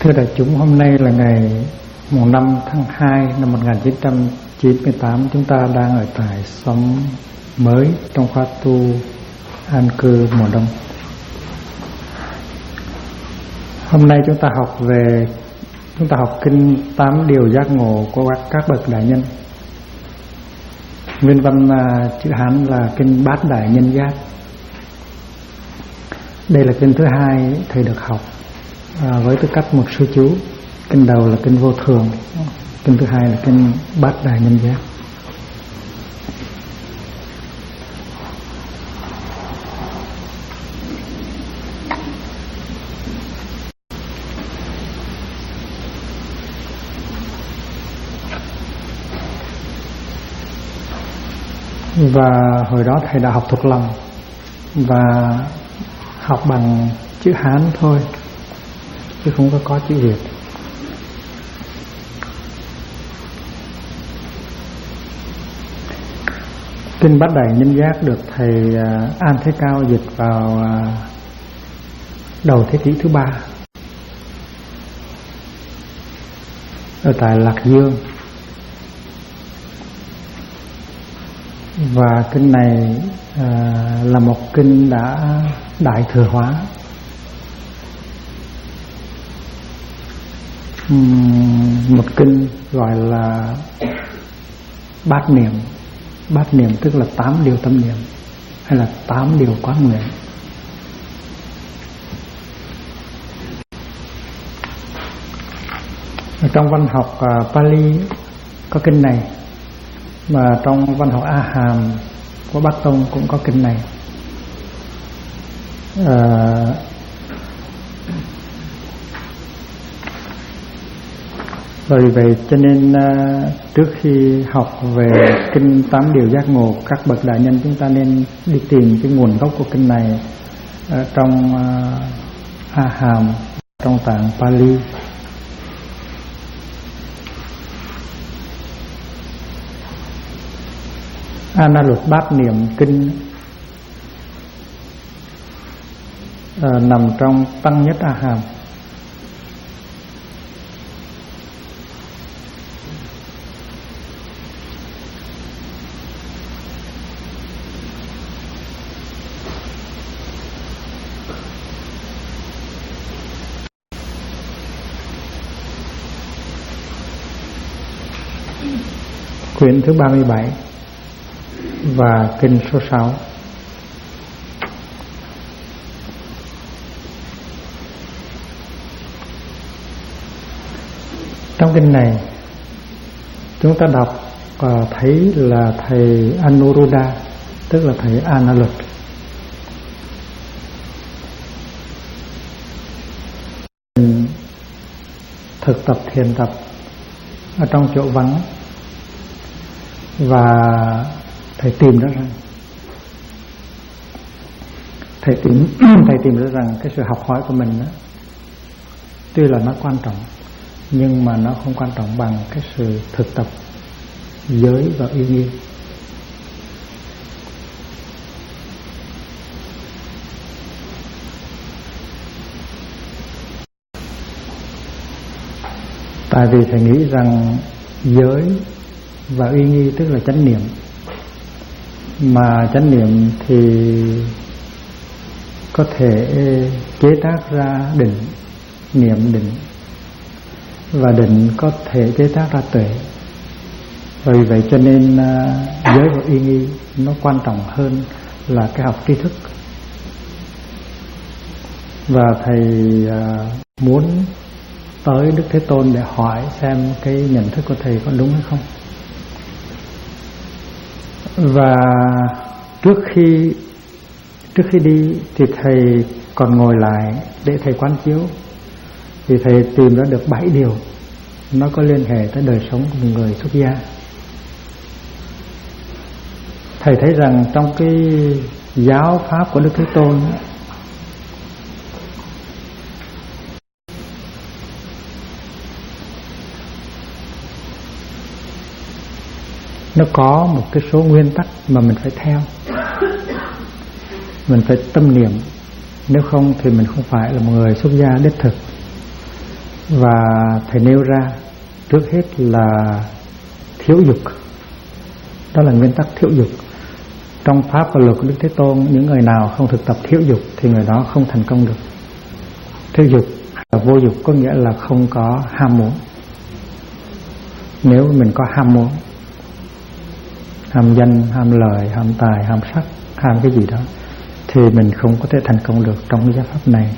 Thưa đại chúng, hôm nay là ngày mùng 5 tháng 2 năm 1998. Chúng ta đang ở tại xóm mới trong khóa tu an cư mùa đông. Hôm nay chúng ta học kinh 8 điều giác ngộ của các bậc đại nhân. Nguyên văn chữ Hán là kinh Bát Đại Nhân Giác. Đây là kinh thứ hai thầy được học với tư cách một sư chú. Kinh đầu là kinh Vô Thường, kinh thứ hai là kinh Bát Đại Nhân Giác. Và hồi đó thầy đã học thuộc lòng và học bằng chữ Hán thôi, chứ không có chữ Việt. Kinh Bát Đại Nhân Giác được thầy An Thế Cao dịch vào đầu thế kỷ thứ 3 ở tại Lạc Dương. Và kinh này là một kinh đã đại thừa hóa. Một kinh gọi là bát niệm. Bát niệm tức là 8 điều tâm niệm hay là 8 điều quán nguyện. Ở trong văn học Pali có kinh này, mà trong văn học A Hàm của Bắc Tông cũng có kinh này. Vì vậy cho nên trước khi học về kinh 8 điều giác ngộ các bậc đại nhân, chúng ta nên đi tìm cái nguồn gốc của kinh này trong A Hàm, trong tạng Pali. Analut Bát Niệm Kinh nằm trong Tăng Nhất A Hàm. Quyển thứ 37 và kinh số 6. Trong kinh này chúng ta đọc thấy là thầy Anuruddha, tức là thầy Analut, thực tập thiền tập ở trong chỗ vắng. Và thầy tìm ra rằng thầy tìm ra rằng cái sự học hỏi của mình đó, tuy là nó quan trọng nhưng mà nó không quan trọng bằng cái sự thực tập giới và uy nghi. Tại vì thầy nghĩ rằng giới và uy nghi tức là chánh niệm, mà chánh niệm thì có thể chế tác ra định, niệm định, và định có thể chế tác ra tuệ. Vì vậy cho nên giới và uy nghi nó quan trọng hơn là cái học tri thức. Và thầy muốn tới Đức Thế Tôn để hỏi xem cái nhận thức của thầy có đúng hay không. Và trước khi đi thì thầy còn ngồi lại để thầy quán chiếu. Thì thầy tìm ra được 7 điều nó có liên hệ tới đời sống của một người xuất gia. Thầy thấy rằng trong cái giáo pháp của Đức Thế Tôn nó có một cái số nguyên tắc mà mình phải theo. Mình phải tâm niệm, nếu không thì mình không phải là một người xuất gia đích thực. Và thầy nêu ra trước hết là thiếu dục. Đó là nguyên tắc thiếu dục. Trong Pháp và luật của Đức Thế Tôn, những người nào không thực tập thiếu dục thì người đó không thành công được. Thiếu dục là vô dục, có nghĩa là không có ham muốn. Nếu mình có ham muốn, ham danh, ham lời, ham tài, ham sắc, ham cái gì đó, thì mình không có thể thành công được trong cái giáo pháp này.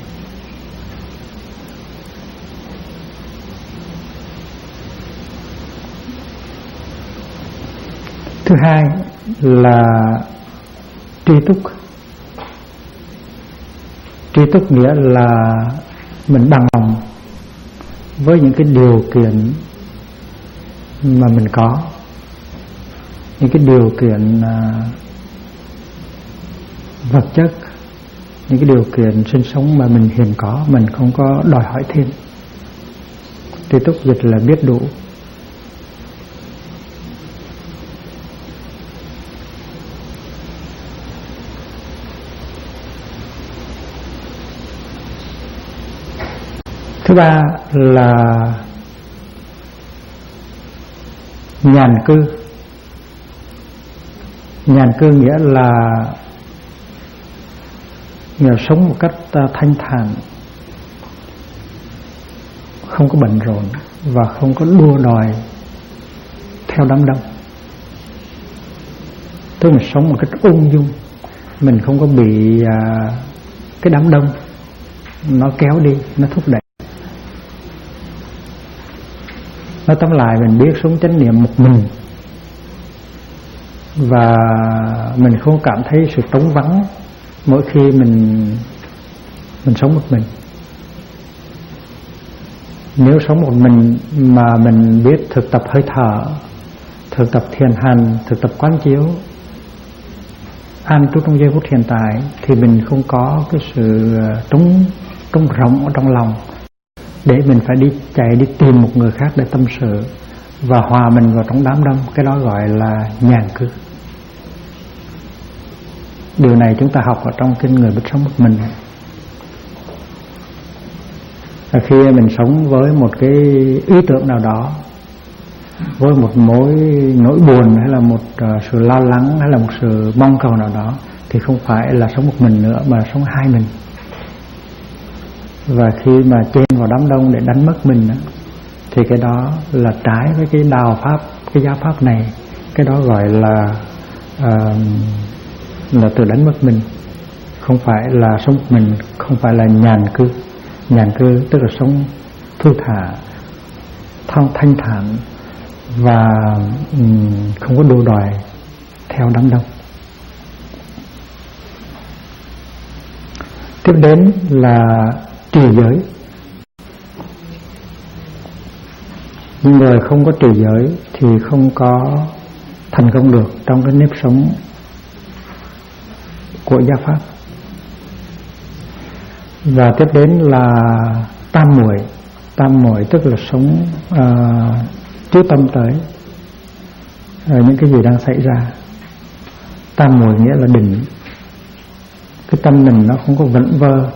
Thứ hai là tri túc. Tri túc nghĩa là mình bằng lòng với những cái điều kiện mà mình có, những cái điều kiện vật chất, những cái điều kiện sinh sống mà mình hiện có, mình không có đòi hỏi thêm. Tri túc dịch là biết đủ. Thứ ba là nhàn cư. Nhàn cư nghĩa là sống một cách thanh thản, không có bận rộn và không có đua đòi theo đám đông. Tức là sống một cách ung dung, mình không có bị cái đám đông nó kéo đi, nó thúc đẩy. Nói tóm lại, mình biết sống chánh niệm một mình và mình không cảm thấy sự trống vắng mỗi khi mình sống một mình. Nếu sống một mình mà mình biết thực tập hơi thở, thực tập thiền hành, thực tập quán chiếu, an trú trong giây phút hiện tại, thì mình không có cái sự trống rỗng ở trong lòng để mình phải chạy đi tìm một người khác để tâm sự và hòa mình vào trong đám đông. Cái đó gọi là nhàn cư. Điều này chúng ta học ở trong kinh Người Biết Sống Một Mình. Khi mình sống với một cái ý tưởng nào đó, với một nỗi buồn hay là một sự lo lắng hay là một sự mong cầu nào đó, thì không phải là sống một mình nữa mà sống hai mình. Và khi mà chen vào đám đông để đánh mất mình, thì cái đó là trái với cái đạo pháp, cái giáo pháp này. Cái đó gọi là tự đánh mất mình, không phải là sống một mình, không phải là nhàn cư. Nhàn cư tức là sống thư thả, thanh thản và không có đua đòi theo đám đông. Tiếp đến là trì giới. Những người không có trì giới thì không có thành công được trong cái nếp sống của giáo pháp. Và tiếp đến là tam muội. Tam muội tức là sống chú tâm tới những cái gì đang xảy ra. Tam muội nghĩa là định. Cái tâm mình nó không có vẩn vơ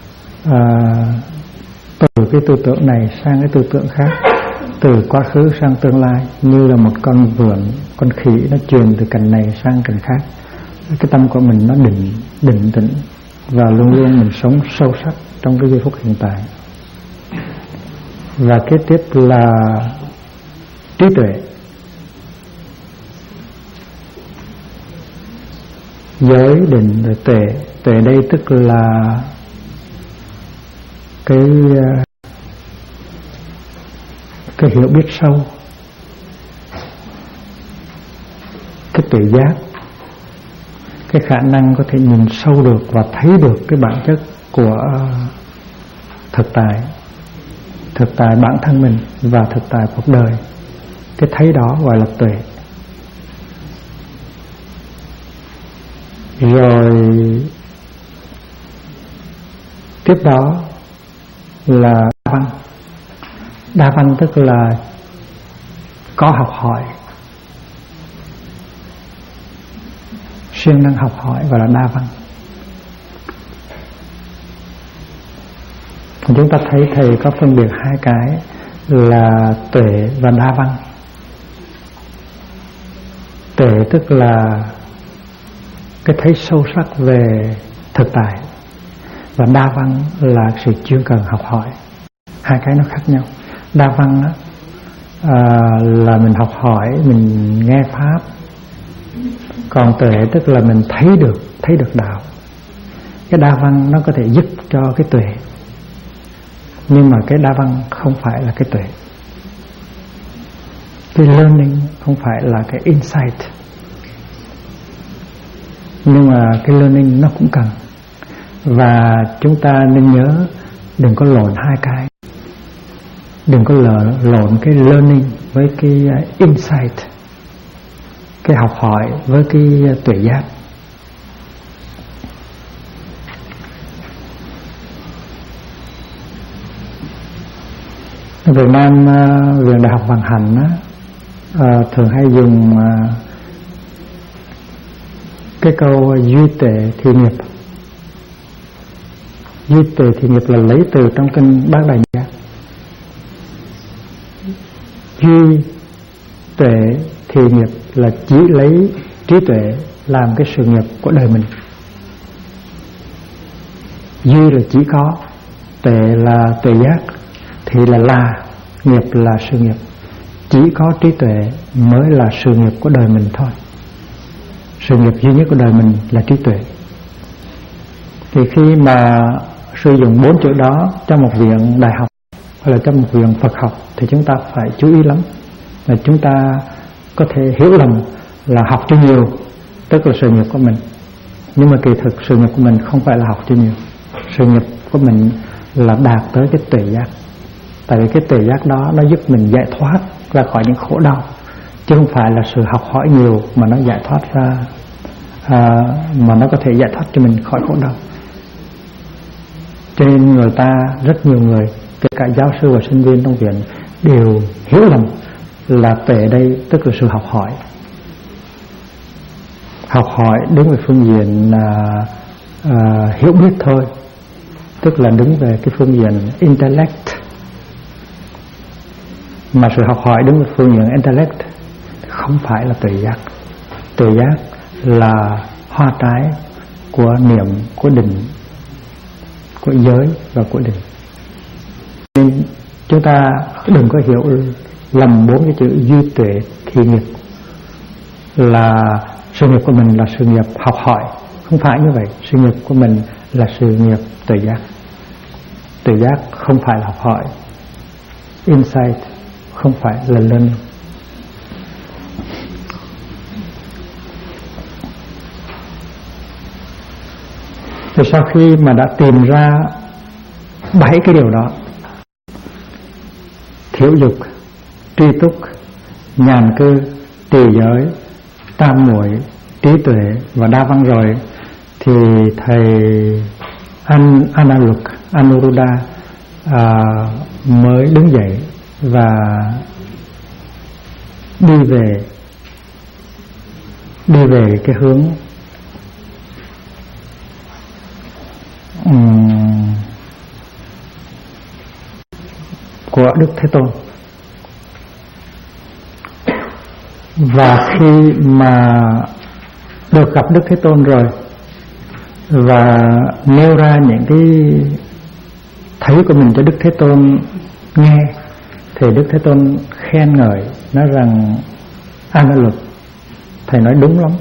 từ cái tư tưởng này sang cái tư tưởng khác, từ quá khứ sang tương lai, như là một con vượn, con khỉ nó truyền từ cành này sang cành khác. Cái tâm của mình nó định tĩnh và luôn luôn mình sống sâu sắc trong cái giây phút hiện tại. Và kế tiếp là trí tuệ. Giới, định, rồi tuệ. Tuệ đây tức là cái hiểu biết sâu, cái tuệ giác, cái khả năng có thể nhìn sâu được và thấy được cái bản chất của thực tại bản thân mình và thực tại cuộc đời. Cái thấy đó gọi là tuệ. Rồi tiếp đó là đa văn. Đa văn tức là có học hỏi, siêng năng học hỏi, gọi là đa văn. Chúng ta thấy thầy có phân biệt hai cái là tuệ và đa văn. Tuệ tức là cái thấy sâu sắc về thực tại, và đa văn là sự chuyên cần học hỏi. Hai cái nó khác nhau. Đa văn là mình học hỏi, mình nghe pháp. Còn tuệ tức là mình thấy được đạo. Cái đa văn nó có thể giúp cho cái tuệ, nhưng mà cái đa văn không phải là cái tuệ. Cái learning không phải là cái insight, nhưng mà cái learning nó cũng cần. Và chúng ta nên nhớ đừng có lộn hai cái. Đừng có lộn cái learning với cái insight, cái học hỏi với cái tuệ giác. Ở Việt Nam, Viện Đại học Vận Hành thường hay dùng cái câu duy tuệ thì nghiệp. Duy tuệ thì nghiệp là lấy từ trong kinh Bát Đại Giác. Duy tuệ thì nghiệp là chỉ lấy trí tuệ làm cái sự nghiệp của đời mình. Duy là chỉ có, tuệ là tuệ giác, thì là nghiệp là sự nghiệp. Chỉ có trí tuệ mới là sự nghiệp của đời mình thôi. Sự nghiệp duy nhất của đời mình là trí tuệ. Thì khi mà sử dụng 4 chữ đó trong một viện đại học hay là trong một viện Phật học thì chúng ta phải chú ý lắm. Là chúng ta có thể hiểu lầm là học cho nhiều tức là sự nghiệp của mình, nhưng mà kỳ thực sự nghiệp của mình không phải là học cho nhiều. Sự nghiệp của mình là đạt tới cái tuệ giác. Tại vì cái tuệ giác đó nó giúp mình giải thoát ra khỏi những khổ đau, chứ không phải là sự học hỏi nhiều mà nó giải thoát ra, mà nó có thể giải thoát cho mình khỏi khổ đau. Cho nên người ta, rất nhiều người, kể cả giáo sư và sinh viên trong viện, đều hiểu lầm là tuệ đây tức là sự học hỏi. Học hỏi đứng về phương diện hiểu biết thôi, tức là đứng về cái phương diện intellect. Mà sự học hỏi đứng về phương diện intellect không phải là tuệ giác. Tuệ giác là hoa trái của niệm, của định, của giới và của định. Nên chúng ta đừng có hiểu lầm 4 cái chữ duy tuệ thì nghiệp là sự nghiệp của mình là sự nghiệp học hỏi. Không phải như vậy. Sự nghiệp của mình là sự nghiệp tuệ giác. Tuệ giác không phải là học hỏi. Insight không phải là learning. Thì sau khi mà đã tìm ra 7 cái điều đó: thiếu dục, tri túc, nhàn cư, trì giới, tam muội, trí tuệ và đa văn rồi, thì thầy Anuruddha mới đứng dậy và đi về cái hướng của Đức Thế Tôn. Và khi mà được gặp Đức Thế Tôn rồi và nêu ra những cái thấy của mình cho Đức Thế Tôn nghe, thì Đức Thế Tôn khen ngợi, nói rằng Analut, thầy nói đúng lắm.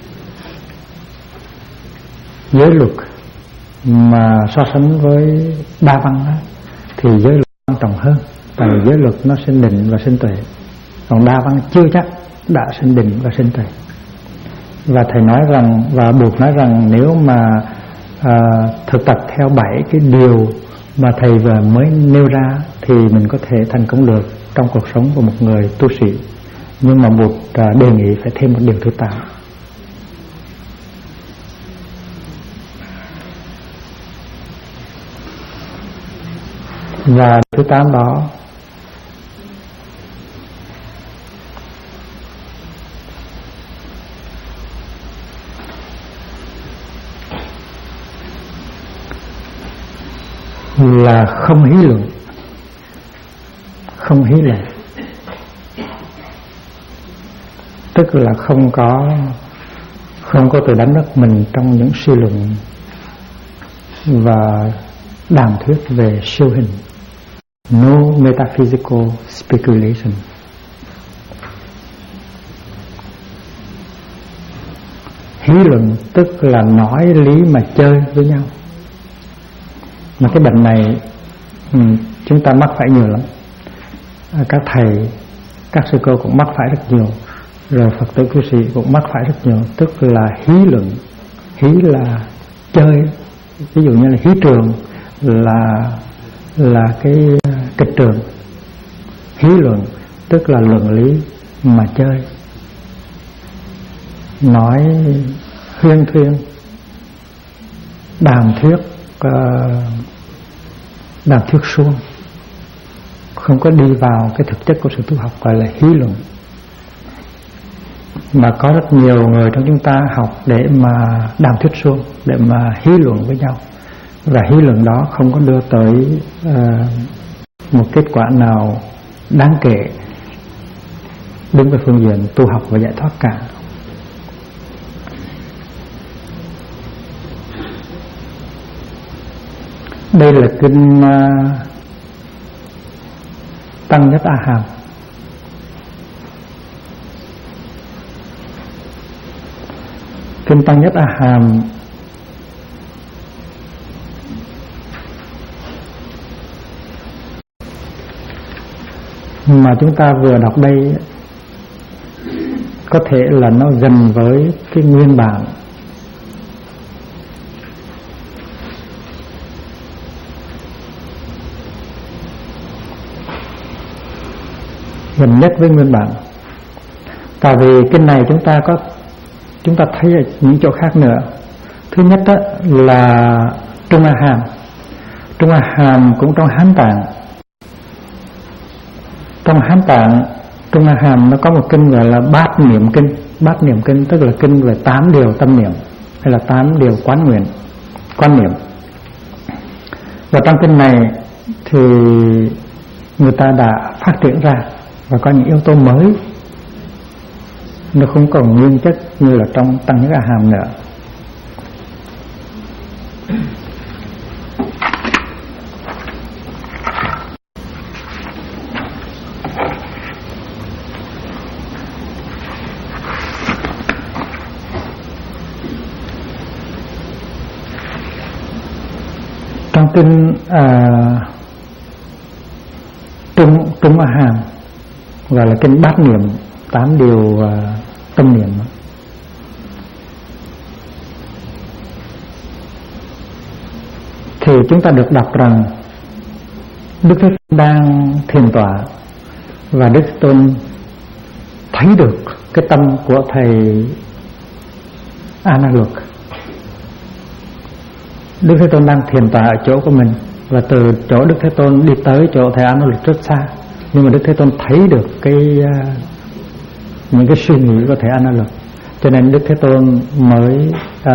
Giới luật mà so sánh với đa văn đó, thì giới luật quan trọng hơn. Tại vì giới luật nó sinh định và sinh tuệ, còn đa văn chưa chắc đã sinh định và sinh tuệ. Và thầy nói rằng, và buộc nói rằng, nếu mà thực tập theo 7 cái điều mà thầy vừa mới nêu ra thì mình có thể thành công được trong cuộc sống của một người tu sĩ. Nhưng mà buộc đề nghị phải thêm một điều thứ 8. Và thứ 8 đó là không hí luận, không hí luận, tức là không có tự đánh mất mình trong những suy luận và đàm thuyết về siêu hình. No metaphysical speculation. Hí luận tức là nói lý mà chơi với nhau. Mà cái bệnh này chúng ta mắc phải nhiều lắm. Các thầy, các sư cô cũng mắc phải rất nhiều, rồi Phật tử cư sĩ cũng mắc phải rất nhiều. Tức là hí luận. Hí là chơi, ví dụ như là hí trường là cái kịch trường. Hí luận tức là luận lý mà chơi, nói huyên thuyên, đàm thuyết suông, không có đi vào cái thực chất của sự tu học, gọi là hí luận. Mà có rất nhiều người trong chúng ta học để mà đàm thuyết suông, để mà hí luận với nhau, và hí luận đó không có đưa tới một kết quả nào đáng kể đứng về phương diện tu học và giải thoát cả. Đây là kinh Tăng Nhất A Hàm. Kinh Tăng Nhất A Hàm mà chúng ta vừa đọc đây có thể là nó gần với cái nguyên bản gần nhất với nguyên bản. Tại vì kinh này chúng ta thấy ở những chỗ khác nữa. Thứ nhất đó là Trung A Hàm. Trung A Hàm cũng trong Hán Tạng. Trong Hán Tạng, Trung A Hàm nó có một kinh gọi là Bát Niệm Kinh. Bát Niệm Kinh tức là kinh về 8 điều tâm niệm, hay là 8 điều quán nguyện, quan niệm. Và trong kinh này thì người ta đã phát triển ra và có những yếu tố mới, nó không còn nguyên chất như là trong Tăng Nhất A Hàm nữa. Trong kinh Trung A Hàm gọi là kinh Bát Niệm, 8 điều tâm niệm, thì chúng ta được đọc rằng Đức Thế Tôn đang thiền tọa và Đức Thế Tôn thấy được cái tâm của thầy A Na Luật. Đức Thế Tôn đang thiền tọa ở chỗ của mình, và từ chỗ Đức Thế Tôn đi tới chỗ thầy A Na Luật rất xa, nhưng mà Đức Thế Tôn thấy được những cái suy nghĩ của thầy A Na Luật, cho nên Đức Thế Tôn mới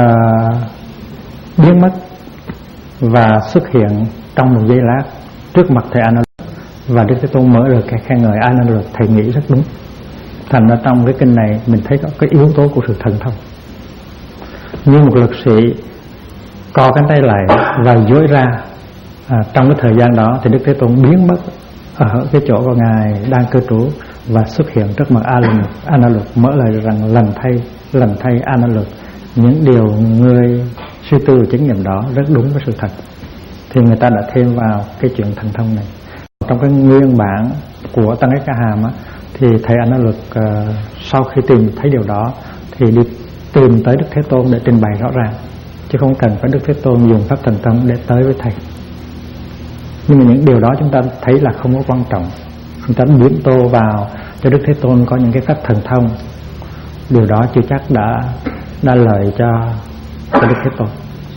biến mất và xuất hiện trong một giây lát trước mặt thầy A Na Luật, và Đức Thế Tôn mở lời khen ngợi A Na Luật. Thầy nghĩ rất đúng. Thành ra trong cái kinh này mình thấy có cái yếu tố của sự thần thông. Như một lực sĩ co cánh tay lại và duỗi ra, trong cái thời gian đó thì Đức Thế Tôn biến mất ở cái chỗ của ngài đang cư trú và xuất hiện trước mặt A Na Luật, mở lời rằng lần thay A Na Luật, những điều người suy tư chứng nghiệm đó rất đúng với sự thật. Thì người ta đã thêm vào cái chuyện thần thông này. Trong cái nguyên bản của Tăng Nhất A Hàm thì thầy A Na Luật sau khi tìm thấy điều đó thì đi tìm tới Đức Thế Tôn để trình bày rõ ràng, chứ không cần phải Đức Thế Tôn dùng pháp thần thông để tới với thầy. Nhưng mà những điều đó chúng ta thấy là không có quan trọng. Chúng ta biến tô vào cho Đức Thế Tôn có những cái pháp thần thông, điều đó chưa chắc đã lợi cho Đức Thế Tôn.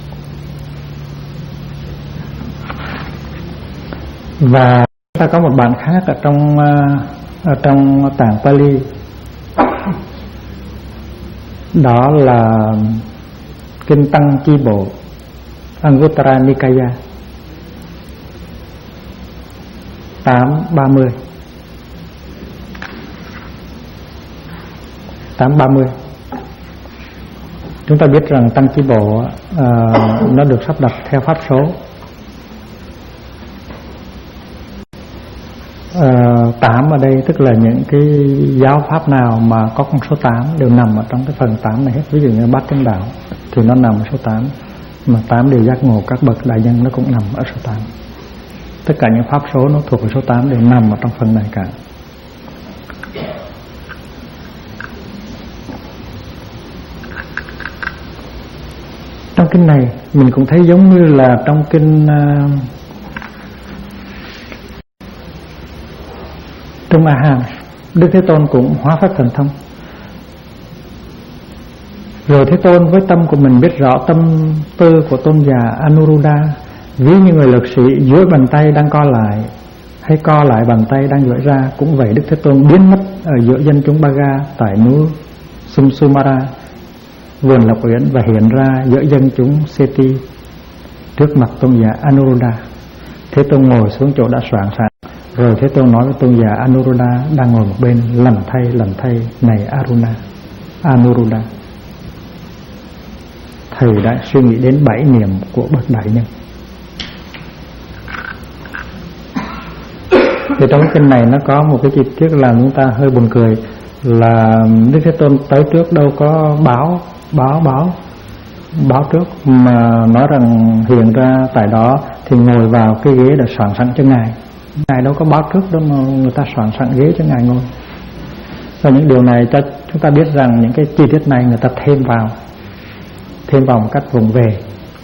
Và ta có một bản khác ở trong tạng Pali, đó là kinh Tăng Chi Bộ Anguttara Nikaya. 8:30. 8:30. Chúng ta biết rằng tăng chi bộ nó được sắp đặt theo pháp số. 8 ở đây tức là những cái giáo pháp nào mà có con số 8 đều nằm ở trong cái phần 8 này hết. Ví dụ như Bát Chánh Đạo thì nó nằm ở số 8, mà 8 điều giác ngộ các bậc đại nhân nó cũng nằm ở số 8. Tất cả những pháp số nó thuộc về số 8 đều nằm ở trong phần này cả. Trong kinh này mình cũng thấy giống như là trong kinh Trung A Hàm, Đức Thế Tôn cũng hóa pháp thần thông. Rồi Thế Tôn với tâm của mình biết rõ tâm tư của tôn giả Anuruddha, ví như người lực sĩ duỗi bàn tay đang co lại hay co lại bàn tay đang duỗi ra. Cũng vậy, Đức Thế Tôn biến mất ở giữa dân chúng Baga tại núi Sumsumara, vườn Lộc Uyển, và hiện ra giữa dân chúng Seti trước mặt tôn giả Anuruddha. Thế Tôn ngồi xuống chỗ đã soạn sẵn. Rồi Thế Tôn nói với tôn giả Anuruddha đang ngồi một bên: lành thay này Anuruddha, thầy đã suy nghĩ đến 7 niệm của bậc đại nhân. Thì trong kinh này nó có một cái chi tiết làm chúng ta hơi buồn cười, là Đức Thế Tôn tới trước đâu có báo trước, mà nói rằng hiện ra tại đó thì ngồi vào cái ghế đã soạn sẵn cho Ngài. Ngài đâu có báo trước đâu mà người ta soạn sẵn ghế cho Ngài ngồi. Và những điều này cho chúng ta biết rằng những cái chi tiết này người ta thêm vào một cách vụng về.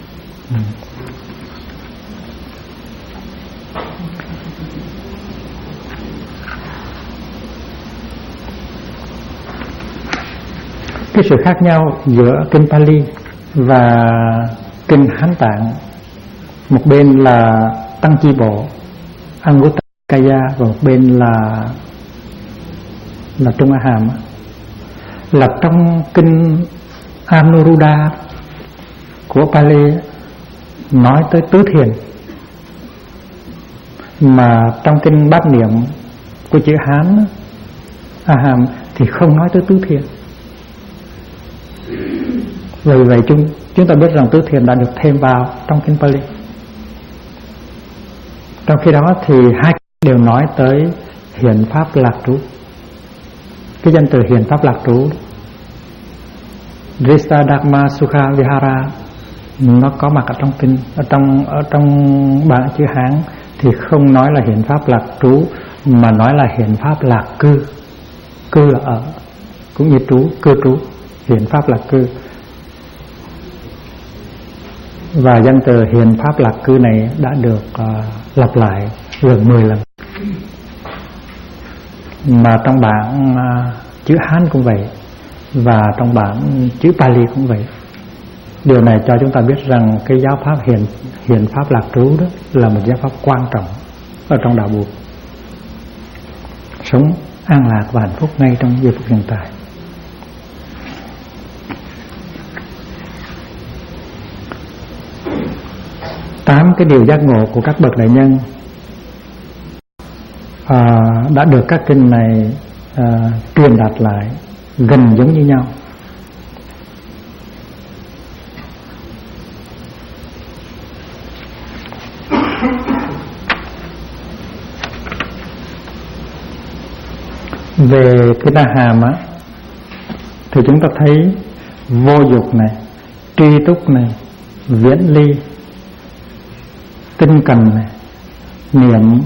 Cái sự khác nhau giữa kinh Pali và kinh Hán Tạng, một bên là Tăng Chi Bộ Anguttara, và một bên là Trung A Hàm, là trong kinh Anuruddha của Pali nói tới tứ thiền, mà trong kinh Bát Niệm của chữ Hán A Hàm thì không nói tới tứ thiền. Vì vậy chúng ta biết rằng tứ thiền đã được thêm vào trong kinh Pali. Trong khi đó thì hai đều nói tới hiện pháp lạc trú. Cái danh từ hiện pháp lạc trú, Drista Dharma Sukha Vihara, nó có mặt ở trong kinh, ở trong bản chữ Hán thì không nói là hiện pháp lạc trú, mà nói là hiện pháp lạc cư. Cư là ở, cũng như trú, cư trú, hiện pháp lạc cư. Và danh từ hiện pháp lạc cư này đã được lặp lại gần 10 lần. Mà trong bản chữ Hán cũng vậy, và trong bản chữ Pali cũng vậy. Điều này cho chúng ta biết rằng cái giáo pháp hiện pháp lạc trú đó là một giáo pháp quan trọng ở trong đạo Buddha, sống an lạc và hạnh phúc ngay trong giây phút hiện tại. Tám cái điều giác ngộ của các bậc đại nhân đã được các kinh này truyền đạt lại gần giống như nhau. Về cái Na Hàm á, thì chúng ta thấy vô dục này, tri túc này, viễn ly, tinh cần này, niệm,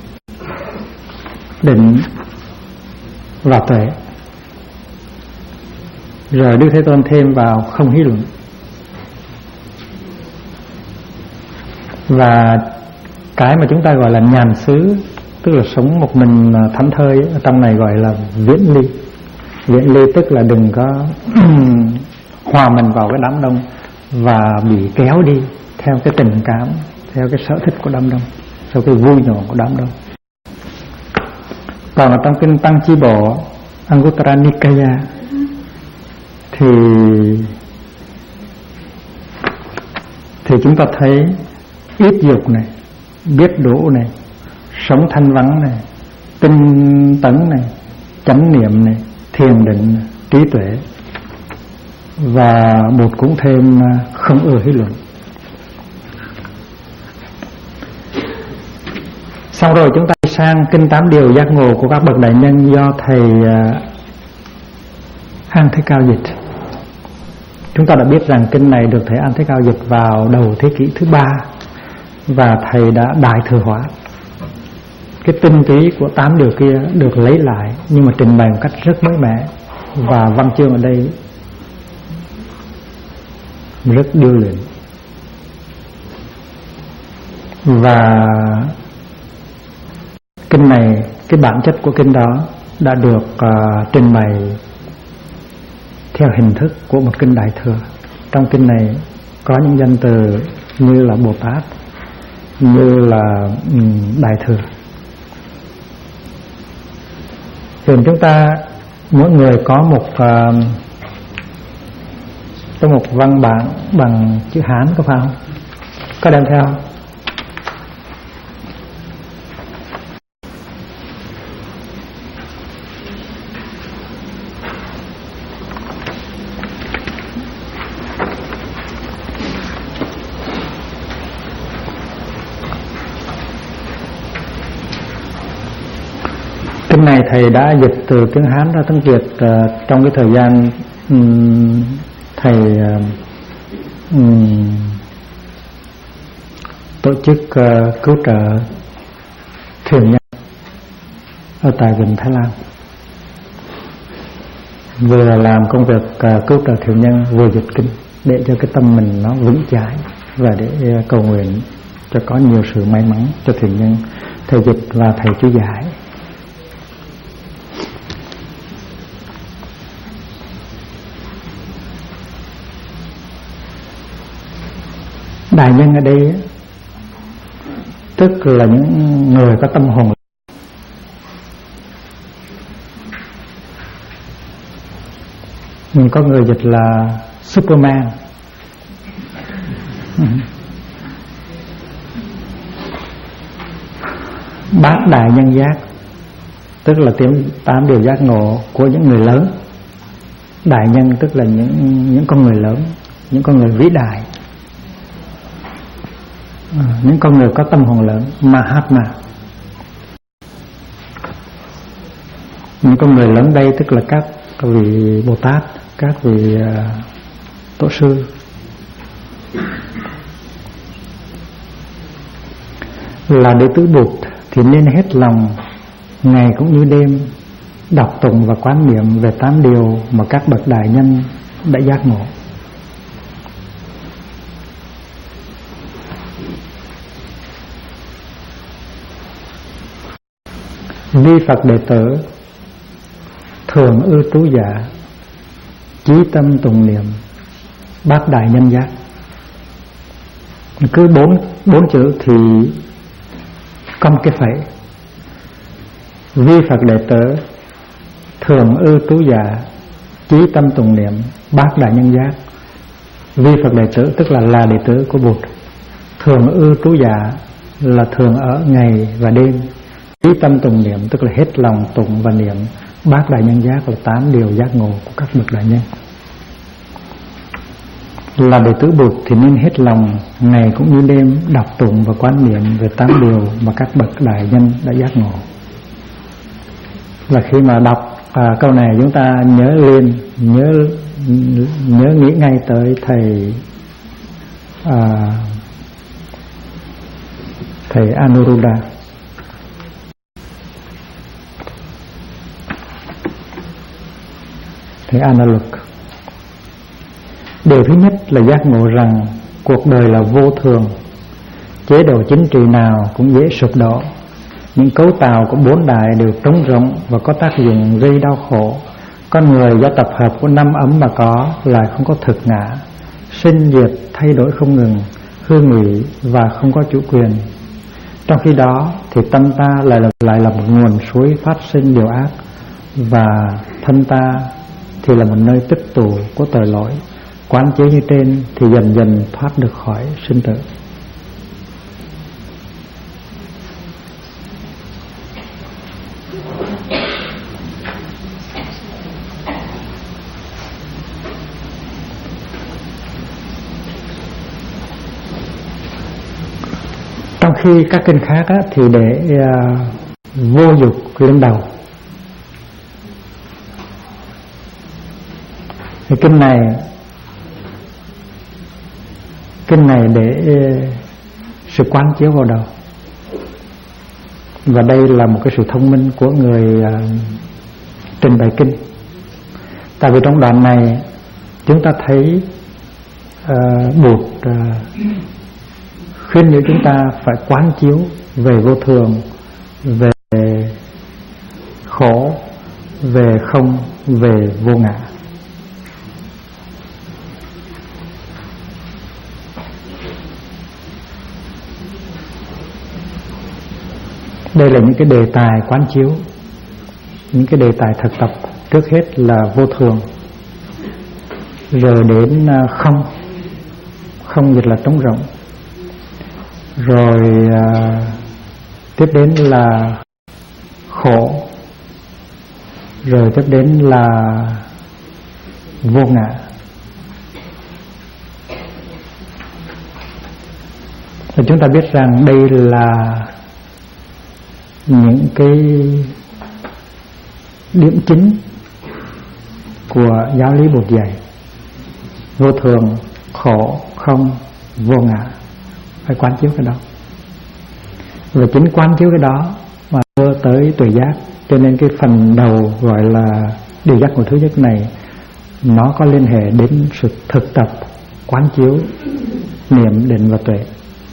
định và tuệ. Rồi Đức Thế Tôn thêm vào không hí luận. Và cái mà chúng ta gọi là nhàn xứ, tức là sống một mình thảnh thơi, ở trong này gọi là viễn ly. Viễn ly tức là đừng có hòa mình vào cái đám đông và bị kéo đi theo cái tình cảm, theo cái sở thích của đám đông, theo cái vui nhộn của đám đông. Còn ở trong kinh Tăng Chi Bộ Anguttara Nikaya thì chúng ta thấy ít dục này, biết đủ này, sống thanh vắng này, tinh tấn này, chánh niệm này, thiền định, trí tuệ. Và Bụt cũng thêm không ưa hí luận. Xong rồi chúng ta sang kinh 8 điều giác ngộ của các bậc đại nhân do thầy An Thế Cao dịch. Chúng ta đã biết rằng kinh này được thầy An Thế Cao dịch vào đầu thế kỷ thứ 3 và thầy đã đại thừa hóa. Cái tinh túy của 8 điều kia được lấy lại nhưng mà trình bày một cách rất mới mẻ, và văn chương ở đây rất điêu luyện. Và kinh này, cái bản chất của kinh đó đã được trình bày theo hình thức của một kinh đại thừa. Trong kinh này có những danh từ như là Bồ Tát, như là đại thừa. Thì chúng ta mỗi người có một văn bản bằng chữ Hán, có phải không? Có đem theo không? Kinh này thầy đã dịch từ tiếng Hán ra tiếng Việt trong cái thời gian thầy tổ chức cứu trợ thuyền nhân ở tại Vịnh Thái Lan. Vừa làm công việc cứu trợ thuyền nhân, vừa dịch kinh để cho cái tâm mình nó vững chãi và để cầu nguyện cho có nhiều sự may mắn cho thuyền nhân. Thầy dịch và thầy chú giải. Đại nhân ở đây tức là những người có tâm hồn. Mình có người dịch là Superman. Bát đại nhân giác tức là 8 điều giác ngộ của những người lớn. Đại nhân tức là những con người lớn, những con người vĩ đại, những con người có tâm hồn lớn, Mahatma. Những con người lớn đây tức là các vị Bồ Tát, các vị tổ sư. Là đệ tử Bụt thì nên hết lòng ngày cũng như đêm đọc tụng và quán niệm về 8 điều mà các bậc đại nhân đã giác ngộ. Vi Phật đệ tử thường ư trú dạ, chí tâm tùng niệm, bát đại nhân giác. Cứ bốn chữ thì cong cái phẩy. Vi Phật đệ tử thường ư trú dạ, chí tâm tùng niệm, bát đại nhân giác. Vi Phật đệ tử tức là đệ tử của Bụt. Thường ư trú dạ là thường ở ngày và đêm. Chí tâm tùng niệm tức là hết lòng tụng và niệm. Bát đại nhân giác là 8 điều giác ngộ của các bậc đại nhân. Là đệ tử Bụt thì nên hết lòng ngày cũng như đêm đọc tụng và quán niệm về 8 điều mà các bậc đại nhân đã giác ngộ. Là khi mà đọc câu này chúng ta nhớ liền, nhớ nghĩ ngay tới thầy Anuruddha. Thầy Analuk. Điều thứ nhất là giác ngộ rằng cuộc đời là vô thường, chế độ chính trị nào cũng dễ sụp đổ, những cấu tạo của 4 đại đều trống rỗng và có tác dụng gây đau khổ. Con người do tập hợp của 5 ấm mà có lại không có thực ngã, sinh diệt thay đổi không ngừng, hư ngụy và không có chủ quyền. Trong khi đó thì tâm ta lại là một nguồn suối phát sinh điều ác, và thân ta thì là một nơi tích tụ của tội lỗi. Quán chế như trên thì dần dần thoát được khỏi sinh tử. Trong khi các kinh khác á, thì để vô dục lên đầu. Thì kinh này để sự quán chiếu vào đầu. Và đây là một cái sự thông minh của người trình bày kinh. Tại vì trong đoạn này chúng ta thấy Bụt khuyên nhủ chúng ta phải quán chiếu về vô thường, về khổ, về không, về vô ngã. Đây là những cái đề tài quán chiếu, những cái đề tài thực tập. Trước hết là vô thường, rồi đến không dịch là trống rỗng, rồi tiếp đến là khổ, rồi tiếp đến là vô ngã. Và chúng ta biết rằng đây là những cái điểm chính của giáo lý Bụt dạy: vô thường, khổ, không, vô ngã. Phải quán chiếu cái đó. Và chính quán chiếu cái đó mà đưa tới tuệ giác. Cho nên cái phần đầu gọi là điều giác của thứ nhất này, nó có liên hệ đến sự thực tập quán chiếu niệm, định và tuệ.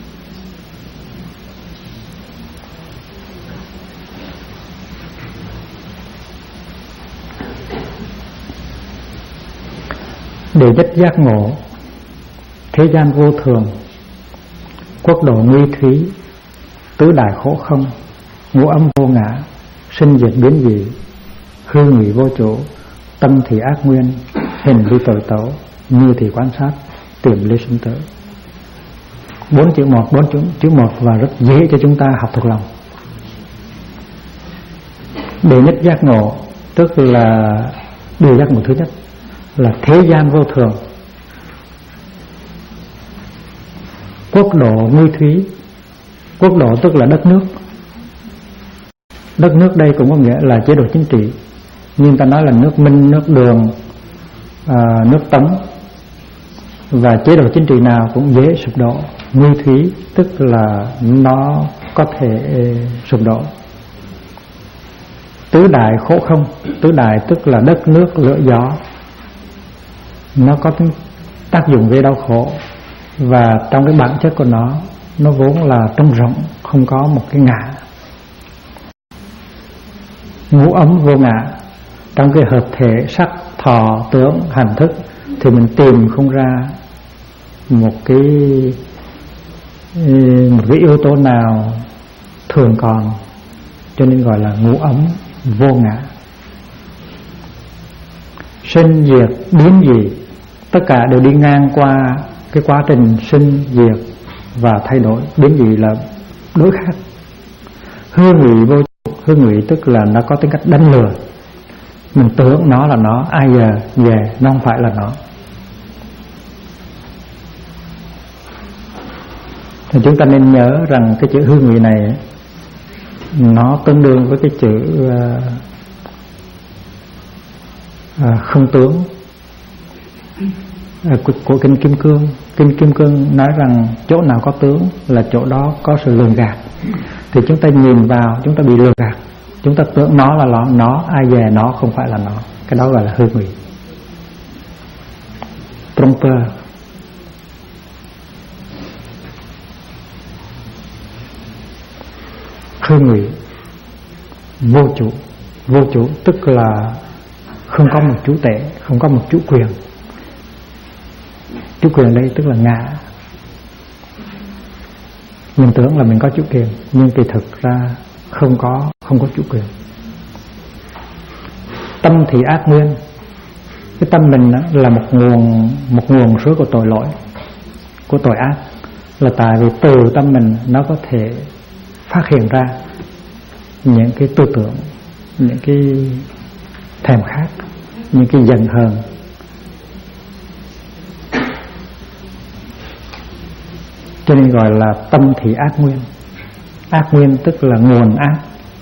Để nhất giác ngộ thế gian vô thường, quốc độ nguy thúy, tứ đại khổ không, ngũ âm vô ngã, sinh diệt biến dị, hư ngụy vô chỗ, tâm thì ác nguyên, hình vi tội tấu, như thì quan sát, tiềm ly sinh tử. 4 chữ một và rất dễ cho chúng ta học thuộc lòng. Để nhất giác ngộ tức là điều giác ngộ thứ nhất là thế gian vô thường, quốc độ nguy thúy. Quốc độ tức là đất nước. Đất nước đây cũng có nghĩa là chế độ chính trị, nhưng ta nói là nước Minh, nước Đường, nước Tống, và chế độ chính trị nào cũng dễ sụp đổ. Nguy thúy tức là nó có thể sụp đổ. Tứ đại khổ không. Tứ đại tức là đất nước lửa gió, nó có tác dụng gây đau khổ, và trong cái bản chất của nó vốn là trống rỗng, không có một cái ngã. Ngũ ấm vô ngã. Trong cái hợp thể sắc, thọ, tướng, hành thức thì mình tìm không ra một cái yếu tố nào thường còn, cho nên gọi là ngũ ấm vô ngã. Sinh diệt biến dị, tất cả đều đi ngang qua cái quá trình sinh diệt và thay đổi. Biến dị là đối khác. Hư ngụy vô chỗ. Hư ngụy tức là nó có tính cách đánh lừa. Mình tưởng nó là nó, ai giờ về nó không phải là nó. Thì chúng ta nên nhớ rằng cái chữ hư ngụy này nó tương đương với cái chữ không tướng của Kinh Kim Cương. Kinh Kim Cương nói rằng chỗ nào có tướng là chỗ đó có sự lường gạt. Thì chúng ta nhìn vào, chúng ta bị lường gạt, chúng ta tưởng nó là nó, ai về nó không phải là nó. Cái đó gọi là hư ngụy, tromper. Hư ngụy vô chủ. Vô chủ tức là không có một chủ tể, không có một chủ quyền. Chủ quyền đây tức là ngã. Mình tưởng là mình có chủ quyền, nhưng kỳ thực ra không có chủ quyền. Tâm thì ác nguyên. Cái tâm mình là một nguồn suối của tội lỗi, của tội ác. Là tại vì từ tâm mình nó có thể phát hiện ra những cái tư tưởng những cái thèm khát, những cái giận hờn. Cho nên gọi là tâm thị ác nguyên. Ác nguyên tức là nguồn ác.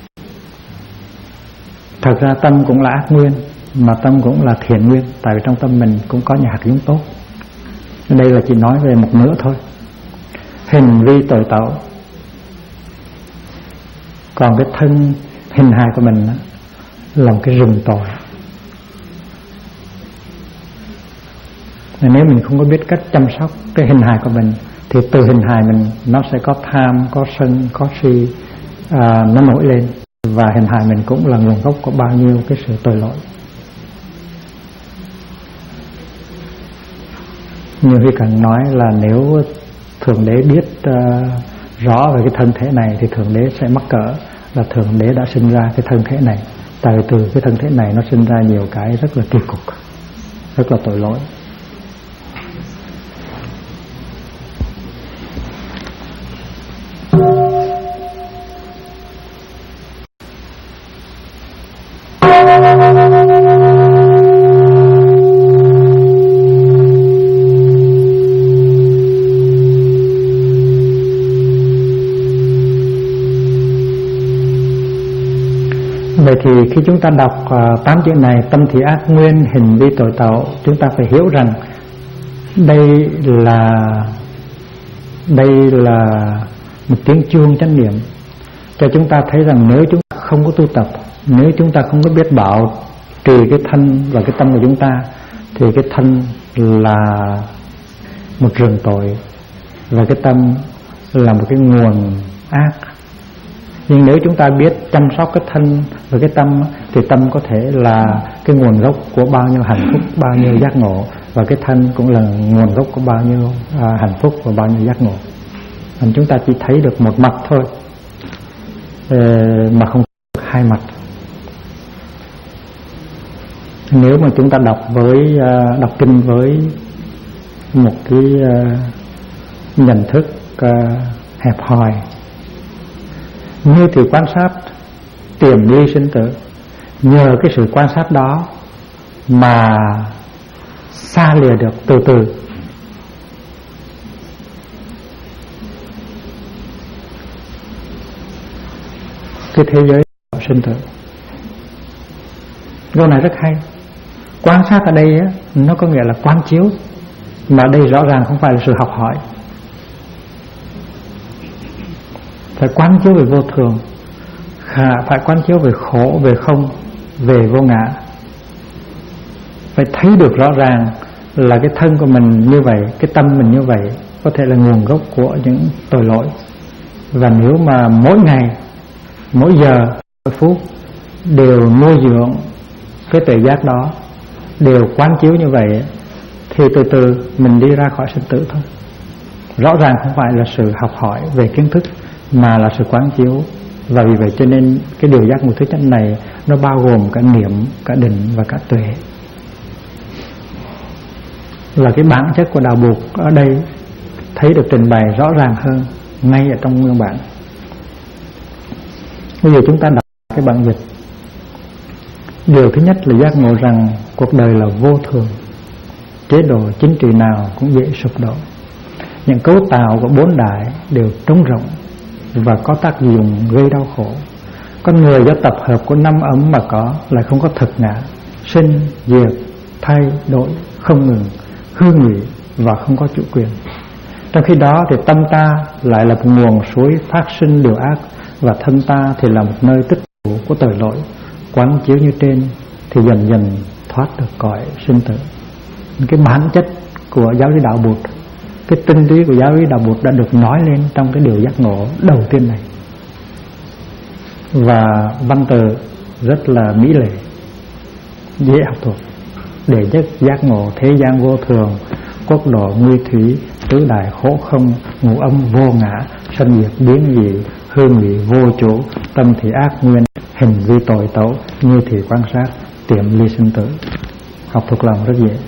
Thật ra tâm cũng là ác nguyên, mà tâm cũng là thiện nguyên. Tại vì trong tâm mình cũng có những hạt giống tốt. Đây là chỉ nói về một nửa thôi. Hình vi tội tẩu. Còn cái thân hình hài của mình là một cái rừng tội. Nếu mình không có biết cách chăm sóc cái hình hài của mình, thì từ hình hài mình nó sẽ có tham, có sân, có si, nó nổi lên. Và hình hài mình cũng là nguồn gốc của bao nhiêu cái sự tội lỗi. Nhiều khi cần nói là nếu Thượng Đế biết rõ về cái thân thể này thì Thượng Đế sẽ mắc cỡ là Thượng Đế đã sinh ra cái thân thể này. Tại vì từ cái thân thể này nó sinh ra nhiều cái rất là kỳ cục, rất là tội lỗi. Vậy thì khi chúng ta đọc 8 chữ này, tâm thị ác nguyên, hình vi tội tẩu, chúng ta phải hiểu rằng đây là một tiếng chuông chánh niệm cho chúng ta thấy rằng nếu chúng ta không có tu tập, nếu chúng ta không có biết bảo trì cái thân và cái tâm của chúng ta, thì cái thân là một rừng tội và cái tâm là một cái nguồn ác. Nhưng nếu chúng ta biết chăm sóc cái thân và cái tâm, thì tâm có thể là cái nguồn gốc của bao nhiêu hạnh phúc, bao nhiêu giác ngộ, và cái thân cũng là nguồn gốc của bao nhiêu hạnh phúc và bao nhiêu giác ngộ. Nên chúng ta chỉ thấy được một mặt thôi, mà không được hai mặt. Nếu mà chúng ta đọc kinh với một cái nhận thức hẹp hòi, như thì quan sát tiềm ly sinh tử, nhờ cái sự quan sát đó mà xa lìa được từ từ cái thế giới sinh tử. Câu này rất hay. Quan sát ở đây nó có nghĩa là quán chiếu, mà đây rõ ràng không phải là sự học hỏi. Phải quán chiếu về vô thường, phải quán chiếu về khổ, về không, về vô ngã. Phải thấy được rõ ràng là cái thân của mình như vậy, cái tâm mình như vậy, có thể là nguồn gốc của những tội lỗi. Và nếu mà mỗi ngày, mỗi giờ, mỗi phút đều nuôi dưỡng cái tuệ giác đó, đều quán chiếu như vậy, thì từ từ mình đi ra khỏi sinh tử thôi. Rõ ràng không phải là sự học hỏi về kiến thức, mà là sự quán chiếu. Và vì vậy cho nên cái điều giác ngộ thứ nhất này nó bao gồm cả niệm, cả định và cả tuệ. Là cái bản chất của đạo Bụt ở đây thấy được trình bày rõ ràng hơn ngay ở trong nguyên bản. Bây giờ chúng ta đọc cái bản dịch. Điều thứ nhất là giác ngộ rằng cuộc đời là vô thường, chế độ chính trị nào cũng dễ sụp đổ. Những cấu tạo của bốn đại đều trống rỗng và có tác dụng gây đau khổ. Con người do tập hợp của năm ấm mà có, lại không có thực ngã, sinh, diệt, thay đổi không ngừng, hư ngụy và không có chủ quyền. Trong khi đó thì tâm ta lại là một nguồn suối phát sinh điều ác, và thân ta thì là một nơi tích tụ của tội lỗi. Quán chiếu như trên thì dần dần thoát được cõi sinh tử. Cái bản chất của giáo lý đạo Bụt, cái tinh túy của giáo lý đạo Bụt đã được nói lên trong cái điều giác ngộ đầu tiên này. Và văn từ rất là mỹ lệ, dễ học thuộc. Để nhất giác ngộ thế gian vô thường, quốc độ nguy thủy, tứ đại khổ không, ngũ âm vô ngã, sanh diệt biến dị, hư ngụy vô chủ, tâm thì ác nguyên, hình vi tội tẩu, như thì quan sát, tiệm ly sinh tử. Học thuộc lòng rất dễ.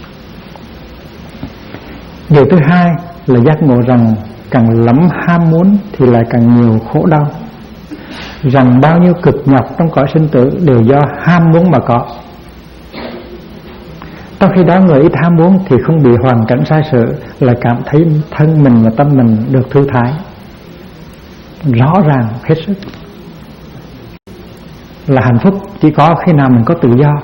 Điều thứ hai là giác ngộ rằng càng lắm ham muốn thì lại càng nhiều khổ đau. rằng bao nhiêu cực nhọc trong cõi sinh tử đều do ham muốn mà có. Trong khi đó người ít ham muốn thì không bị hoàn cảnh sai sự, là cảm thấy thân mình và tâm mình được thư thái, rõ ràng hết sức. Là hạnh phúc chỉ có khi nào mình có tự do.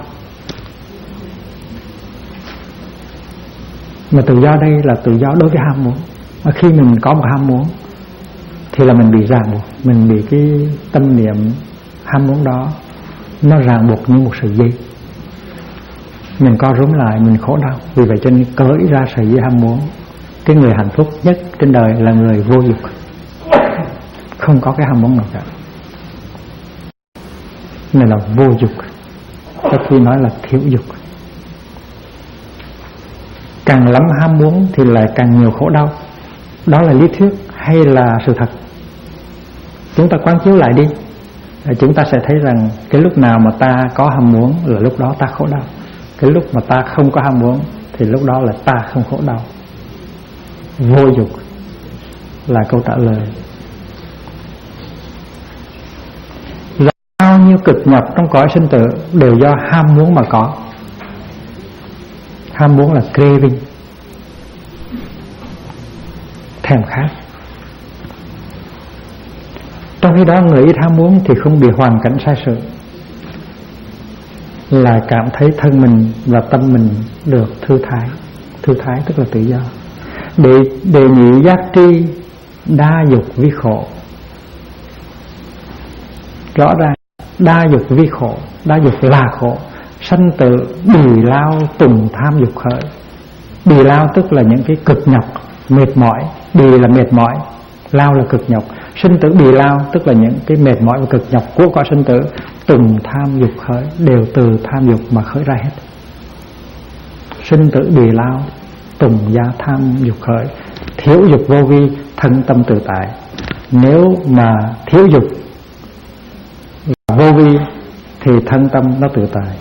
Mà tự do đây là tự do đối với ham muốn. Mà khi mình có một ham muốn thì là mình bị ràng buộc, mình bị cái tâm niệm ham muốn đó nó ràng buộc như một sợi dây, mình co rúm lại, mình khổ đau. Vì vậy cho nên cởi ra sợi dây ham muốn. Cái người hạnh phúc nhất trên đời là người vô dục, không có cái ham muốn nào cả. Này là vô dục, có khi nói là thiếu dục. Càng lắm ham muốn thì lại càng nhiều khổ đau. Đó là lý thuyết hay là sự thật? Chúng ta quán chiếu lại đi, chúng ta sẽ thấy rằng cái lúc nào mà ta có ham muốn là lúc đó ta khổ đau. Cái lúc mà ta không có ham muốn thì lúc đó là ta không khổ đau. Vô dục là câu trả lời. Bao nhiêu cực nhọc trong cõi sinh tử đều do ham muốn mà có. Ham muốn là craving, thèm khát. Trong khi đó người ít ham muốn thì không bị hoàn cảnh sai sự, là cảm thấy thân mình và tâm mình được thư thái. Thư thái tức là tự do. Đề nhị giác tri đa dục vi khổ. Rõ ràng đa dục vi khổ, đa dục là khổ. Sanh tử bì lao tùng tham dục khởi. Bì lao tức là những cái cực nhọc, mệt mỏi. Bì là mệt mỏi, lao là cực nhọc. Sinh tử bì lao tức là những cái mệt mỏi và cực nhọc của cõi sinh tử. Tùng tham dục khởi, đều từ tham dục mà khởi ra hết. Sinh tử bì lao, tùng gia tham dục khởi. Thiếu dục vô vi, thân tâm tự tại. Nếu mà thiếu dục vô vi thì thân tâm nó tự tại.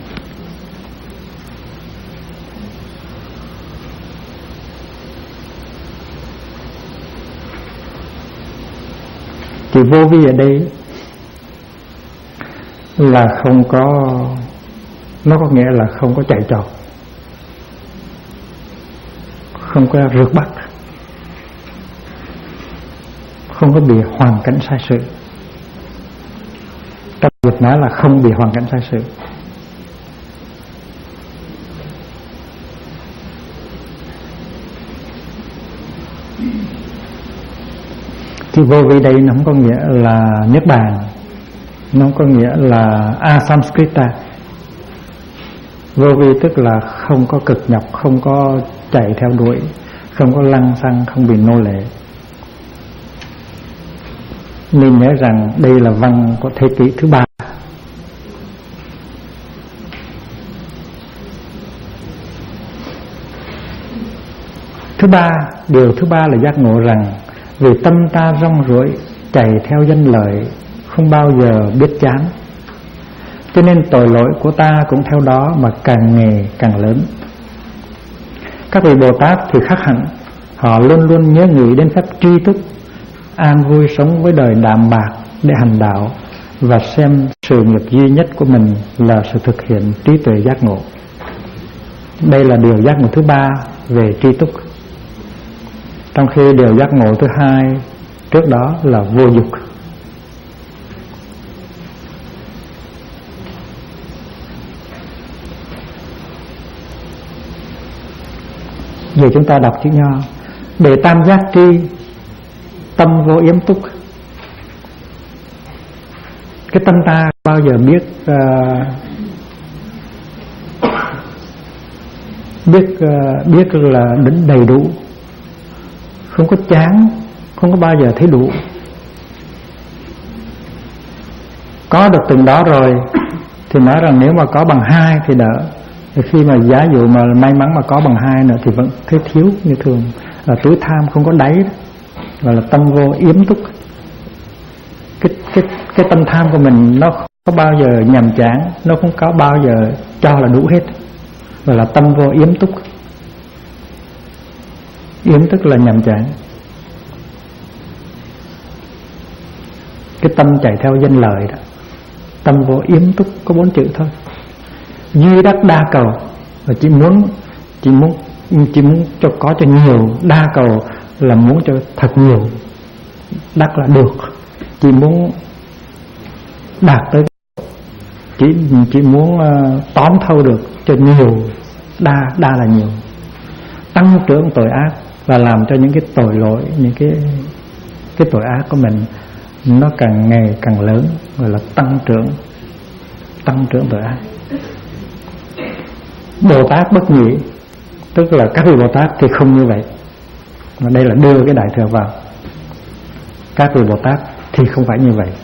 Chữ vô vi ở đây là không có, nó có nghĩa là không có chạy trọt, không có rượt bắt, không có bị hoàn cảnh sai sự. Trong Việt nói là không bị hoàn cảnh sai sự. Chữ vô vi đây nó không có nghĩa là Niết Bàn, nó không có nghĩa là Asamskrita. Vô vi tức là không có cực nhọc, không có chạy theo đuổi, không có lăng xăng, không bị nô lệ. Nên nhớ rằng đây là văn của thế kỷ thứ 3. Điều thứ ba là giác ngộ rằng vì tâm ta rong ruổi chạy theo danh lợi, không bao giờ biết chán, cho nên tội lỗi của ta cũng theo đó mà càng ngày càng lớn. Các vị Bồ Tát thì khác hẳn, họ luôn luôn nhớ nghĩ đến phép tri túc, an vui sống với đời đạm bạc để hành đạo, và xem sự nghiệp duy nhất của mình là sự thực hiện trí tuệ giác ngộ. Đây là điều giác ngộ thứ 3 về tri túc. Trong khi điều giác ngộ thứ 2 trước đó là vô dục. Giờ chúng ta đọc chữ Nho. Để tam giác tri, tâm vô yếm túc. Cái tâm ta bao giờ biết là đến đầy đủ, không có chán, không có bao giờ thấy đủ. Có được từng đó rồi thì nói rằng nếu mà có bằng 2 thì đỡ. Thì khi mà giả dụ mà may mắn mà có bằng 2 nữa thì vẫn thấy thiếu như thường. Là túi tham không có đáy đó, gọi là tâm vô yếm túc. Cái tâm tham của mình nó không có bao giờ nhàm chán, nó không có bao giờ cho là đủ hết, gọi là tâm vô yếm túc. Yếm tức là nhàm chán. Cái tâm chạy theo danh lợi đó, tâm vô yếm túc có 4 chữ thôi. Duy đắc đa cầu, và chỉ muốn cho có cho nhiều. Đa cầu là muốn cho thật nhiều. Đắc là được, chỉ muốn đạt tới, chỉ muốn tóm thâu được cho nhiều. Đa là nhiều. Tăng trưởng tội ác và làm cho những cái tội lỗi, những cái tội ác của mình nó càng ngày càng lớn, gọi là tăng trưởng tội ác. Bồ Tát bất nhị, tức là các vị Bồ Tát thì không như vậy. Mà đây là đưa cái Đại Thừa vào. Các vị Bồ Tát thì không phải như vậy.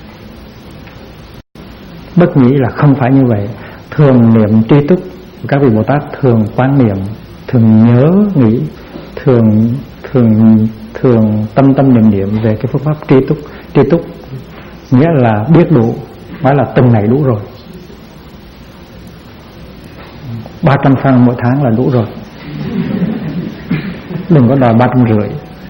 Bất nhị là không phải như vậy. Thường niệm tri túc, các vị Bồ Tát thường quán niệm, thường nhớ nghĩ, thường tâm niệm về cái phương pháp tri túc. Tri túc nghĩa là biết đủ, phải là từng này đủ rồi. 300 franc mỗi tháng là đủ rồi. Đừng có đòi 350.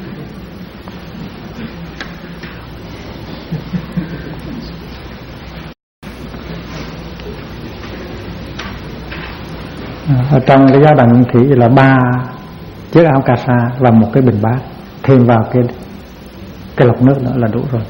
Ở trong cái giáo đàn Thủy là 3 chiếc áo cà sa và một cái bình bát, thêm vào cái lọc nước nữa là đủ rồi.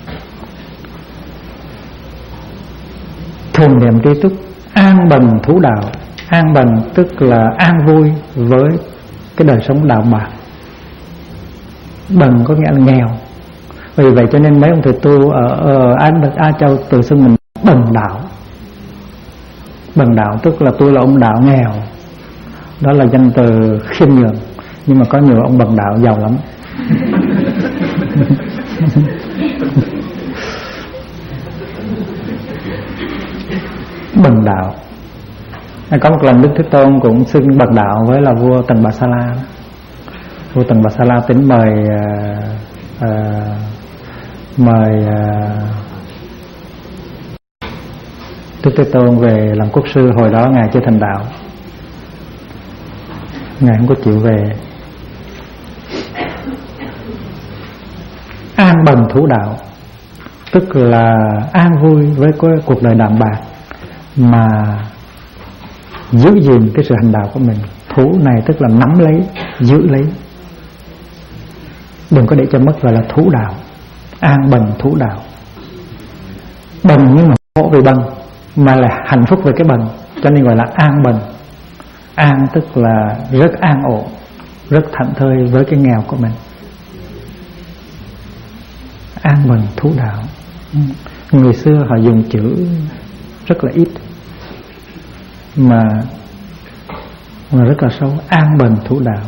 Thường niệm tri túc, an bần thú đạo. An bần tức là an vui với cái đời sống đạo bạc. Bần có nghĩa là nghèo. Vì vậy cho nên mấy ông thầy tu ở Á Châu tự xưng mình bần đạo. Bần đạo tức là tôi là ông đạo nghèo. Đó là danh từ khiêm nhường. Nhưng mà có nhiều ông bần đạo giàu lắm. Bần đạo. Có một lần Đức Thế Tôn cũng xưng bần đạo với là vua Tần Bà Sa La. Vua Tần Bà Sa La tính mời Đức Thế Tôn về làm quốc sư. Hồi đó Ngài chưa thành đạo, Ngài không có chịu về. An bần thú đạo tức là an vui với cuộc đời đạm bạc mà giữ gìn cái sự hành đạo của mình. Thú này tức là nắm lấy, giữ lấy, đừng có để cho mất, gọi là thú đạo. An bần thú đạo. Bần nhưng mà khổ vì bần, mà là hạnh phúc về cái bần, cho nên gọi là an bần. An tức là rất an ổn, rất thảnh thơi với cái nghèo của mình. An bần thú đạo. Người xưa họ dùng chữ rất là ít mà rất là sâu. An bần thú đạo.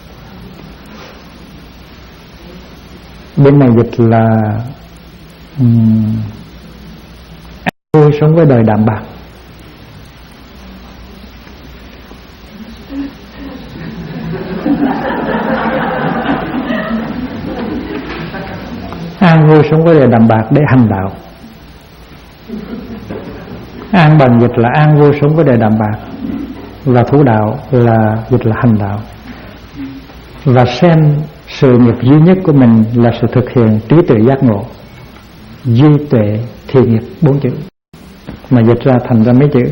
Bên này dịch là an vui sống với đời đạm bạc. An vui sống với đời đạm bạc để hành đạo. An bần dịch là an vui sống với đời đạm bạc, và thú đạo là dịch là hành đạo. Và xem sự nghiệp duy nhất của mình là sự thực hiện trí tuệ giác ngộ. Duy tuệ thì nghiệp, 4 chữ mà dịch ra thành ra mấy chữ?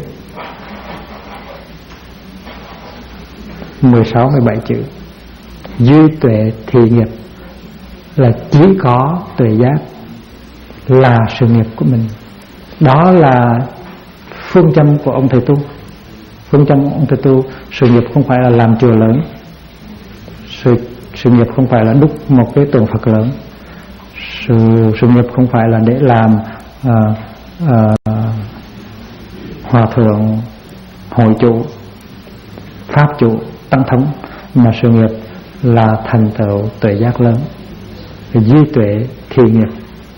16, 17 chữ. Duy tuệ thì nghiệp là chỉ có tuệ giác là sự nghiệp của mình. Đó là phương châm của ông thầy tu. Phương châm của ông thầy tu, sự nghiệp không phải là làm chùa lớn, sự nghiệp không phải là đúc một cái tượng Phật lớn, sự nghiệp không phải là để làm hòa thượng, hội chủ, pháp chủ, tăng thống, mà sự nghiệp là thành tựu tuệ giác lớn. Duy tuệ thì nghiệp.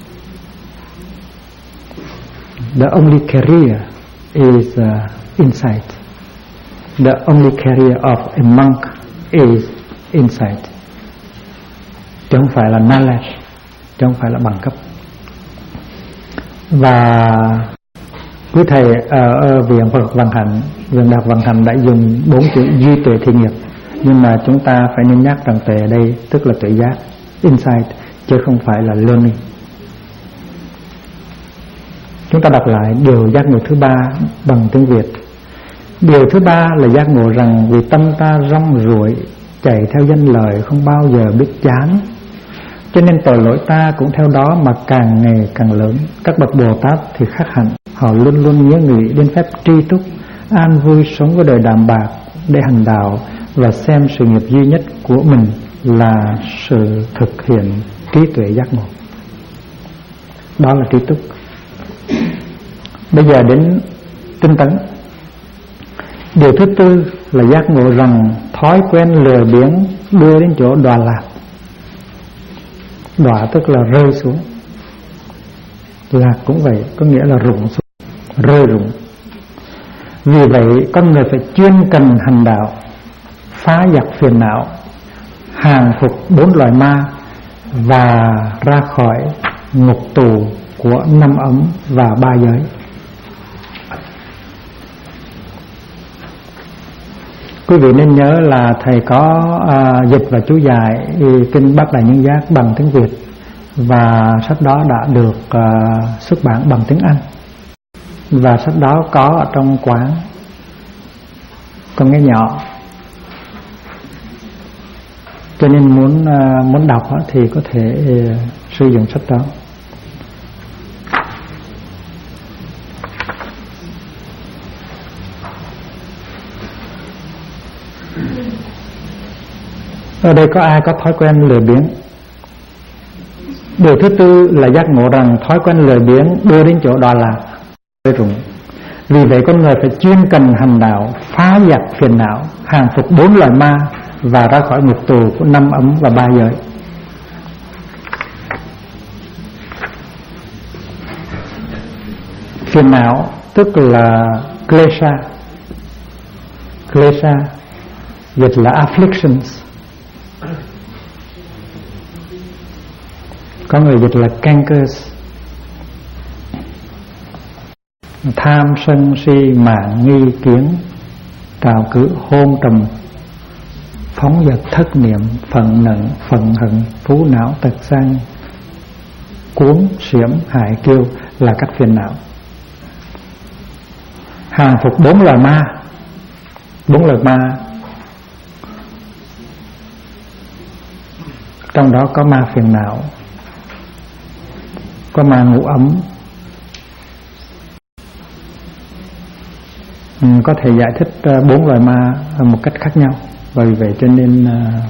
The only career is insight. The only career of a monk is insight. Chứ không phải là knowledge, chứ không phải là bằng cấp. Và quý thầy ở Viện Phật Văn Hạnh, Viện Đạo Văn Hạnh đã dùng 4 chữ duy tuệ thì nghiệp. Nhưng mà chúng ta phải nên nhắc rằng tuệ ở đây tức là tuệ giác, insight, chứ không phải là learning. Chúng ta đọc lại điều giác ngộ thứ 3 bằng tiếng Việt. Điều thứ 3 là giác ngộ rằng vì tâm ta rong ruổi chạy theo danh lời không bao giờ biết chán, cho nên tội lỗi ta cũng theo đó mà càng ngày càng lớn. Các bậc Bồ Tát thì khác hẳn, họ luôn luôn nhớ nghĩ đến phép tri túc, an vui sống với đời đạm bạc để hành đạo và xem sự nghiệp duy nhất của mình là sự thực hiện trí tuệ giác ngộ. Đó là trí túc. Bây giờ đến tinh tấn. Điều thứ 4 là giác ngộ rằng thói quen lười biếng đưa đến chỗ đọa lạc. Đọa tức là rơi xuống, lạc cũng vậy, có nghĩa là rụng xuống, rơi rụng. Vì vậy con người phải chuyên cần hành đạo, phá giặc phiền não, hàng phục 4 loài ma và ra khỏi ngục tù của 5 ấm và 3 giới. Quý vị nên nhớ là thầy có dịch và chú giải kinh Bát Đại Nhân Giác bằng tiếng Việt, và sách đó đã được xuất bản bằng tiếng Anh, và sách đó có ở trong quán con nghe nhỏ, cho nên muốn đọc thì có thể sử dụng sách đó. Ở đây có ai có thói quen lười biếng? Điều thứ 4 là giác ngộ rằng thói quen lười biếng đưa đến chỗ đọa lạc, rơi rụng. Vì vậy con người phải chuyên cần hành đạo, phá giặc phiền não, hàng phục 4 loài ma và ra khỏi ngục tù của 5 ấm và 3 giới. Phiền não tức là klesha. Klesha dịch là afflictions, có người dịch là cankers. Tham sân si mạn nghi kiến, trào cử hôn trầm, phóng dật thất niệm, phận nận phận hận, phú não tật sang, cuốn xiểm hại kiêu là các phiền não. Hàng phục 4 loài ma. 4 loài ma, trong đó có ma phiền não, có ma ngũ ấm. Có thể giải thích 4 loài ma một cách khác nhau, và vì vậy cho nên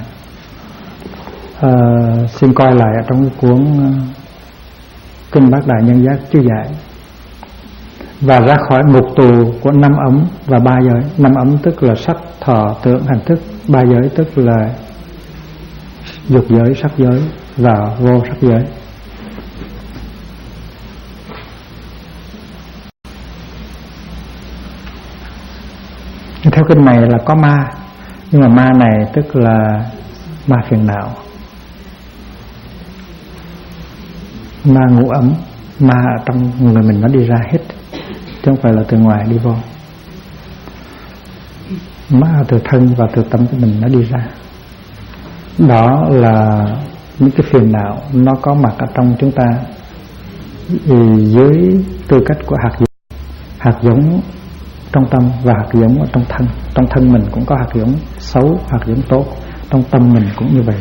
xin coi lại ở trong cái cuốn kinh Bát Đại Nhân Giác chú giải. Và ra khỏi ngục tù của 5 ấm và 3 giới. 5 ấm tức là sắc, thọ, tưởng, hành thức. 3 giới tức là dục giới, sắc giới và vô sắc giới. Theo kinh này là có ma, nhưng mà ma này tức là ma phiền não, ma ngũ ấm. Ma ở trong người mình nó đi ra hết, chứ không phải là từ ngoài đi vô. Ma từ thân và từ tâm của mình nó đi ra. Đó là những cái phiền não nó có mặt ở trong chúng ta dưới tư cách của hạt giống. Hạt giống trong tâm và hạt giống ở trong thân. Trong thân mình cũng có hạt giống xấu, hạt giống tốt. Trong tâm mình cũng như vậy.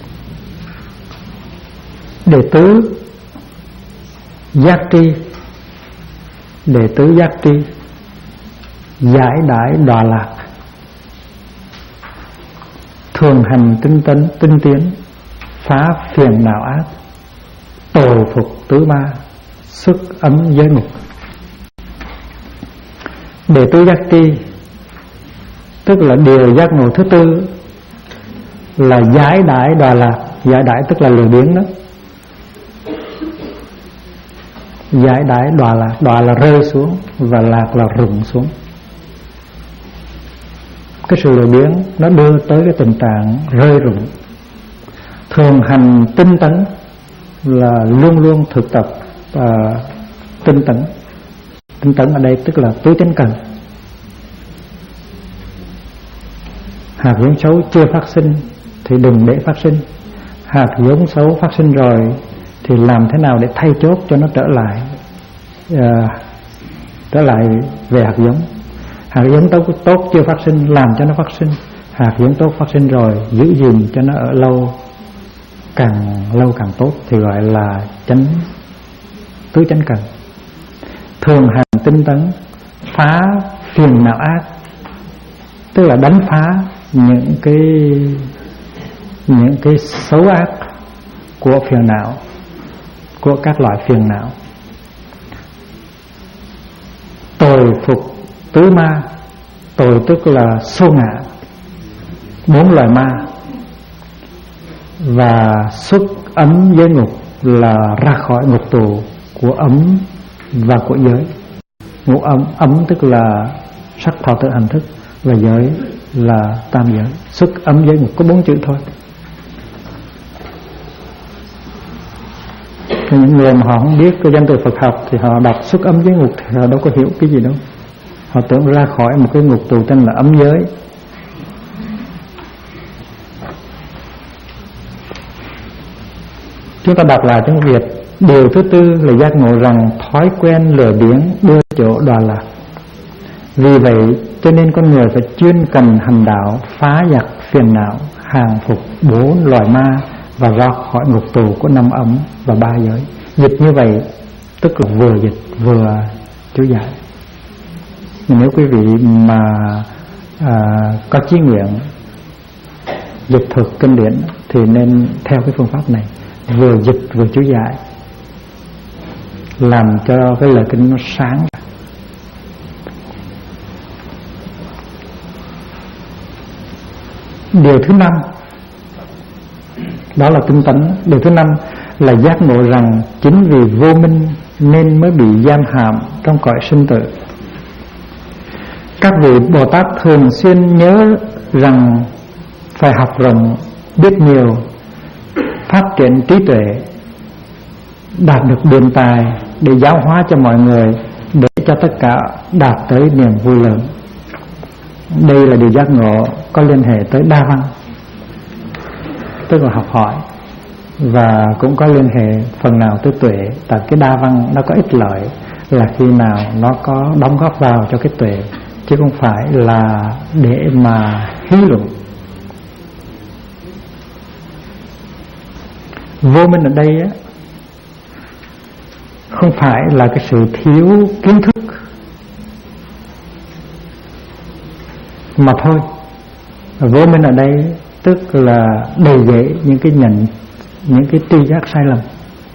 Đệ tứ giác tri. Đệ tứ giác tri giải đãi đọa lạc, thường hành tinh tiến, phá phiền não ác, tồi phục tứ ma, xuất ấm giới ngục. Đệ tứ giác tri tức là điều giác ngộ thứ 4 là giải đãi đọa lạc. Giải đãi tức là lười biếng đó. Giải đãi đọa lạc. Đọa là rơi xuống và lạc là rụng xuống. Cái sự lười biếng nó đưa tới cái tình trạng rơi rụng. Thường hành tinh tấn là luôn luôn thực tập tinh tấn. Tinh tấn ở đây tức là tứ chánh cần. Hạt giống xấu chưa phát sinh thì đừng để phát sinh. Hạt giống xấu phát sinh rồi thì làm thế nào để thay chốt cho nó trở lại. trở lại về hạt giống. Hạt giống tốt chưa phát sinh, làm cho nó phát sinh. Hạt giống tốt phát sinh rồi, giữ gìn cho nó ở lâu, càng lâu càng tốt, thì gọi là chánh tứ chánh cần. Thường hành tinh tấn, phá phiền não ác, tức là đánh phá những cái xấu ác của phiền não, của các loại phiền não. Tồi phục tứ ma, tồi tức là xô ngã 4 loài ma, và xuất ấm giới ngục là ra khỏi ngục tù của ấm và của giới. Ngũ ấm tức là sắc thọ tưởng hành thức, và giới là tam giới. Xuất ấm giới ngục có 4 chữ thôi. Những người mà họ không biết cái danh từ Phật học thì họ đọc xuất ấm giới ngục thì họ đâu có hiểu cái gì đâu. Họ tưởng ra khỏi một cái ngục tù tên là ấm giới. Chúng ta đọc lại tiếng Việt. Điều thứ tư là giác ngộ rằng thói quen lười biếng đưa chỗ đọa lạc. Vì vậy cho nên con người phải chuyên cần hành đạo, phá giặc phiền não, hàng phục 4 loài ma và ra khỏi ngục tù của 5 ấm và 3 giới. Dịch như vậy tức là vừa dịch vừa chú giải. Nếu quý vị mà có chí nguyện dịch thuật kinh điển thì nên theo cái phương pháp này, vừa dịch vừa chú giải, làm cho cái lời kinh nó sáng. Điều thứ 5 đó là tinh tấn. Điều thứ 5 là giác ngộ rằng chính vì vô minh nên mới bị giam hãm trong cõi sinh tử. Các vị Bồ Tát thường xuyên nhớ rằng phải học rộng, biết nhiều, phát triển trí tuệ, đạt được biện tài để giáo hóa cho mọi người, để cho tất cả đạt tới niềm vui lớn. Đây là điều giác ngộ có liên hệ tới đa văn, tức là học hỏi, và cũng có liên hệ phần nào tới tuệ. Tại cái đa văn nó có ích lợi là khi nào nó có đóng góp vào cho cái tuệ, chứ không phải là để mà hí luận. Vô minh ở đây á, không phải là cái sự thiếu kiến thức mà thôi. Vô minh ở đây tức là đầy dẫy những cái tri giác sai lầm.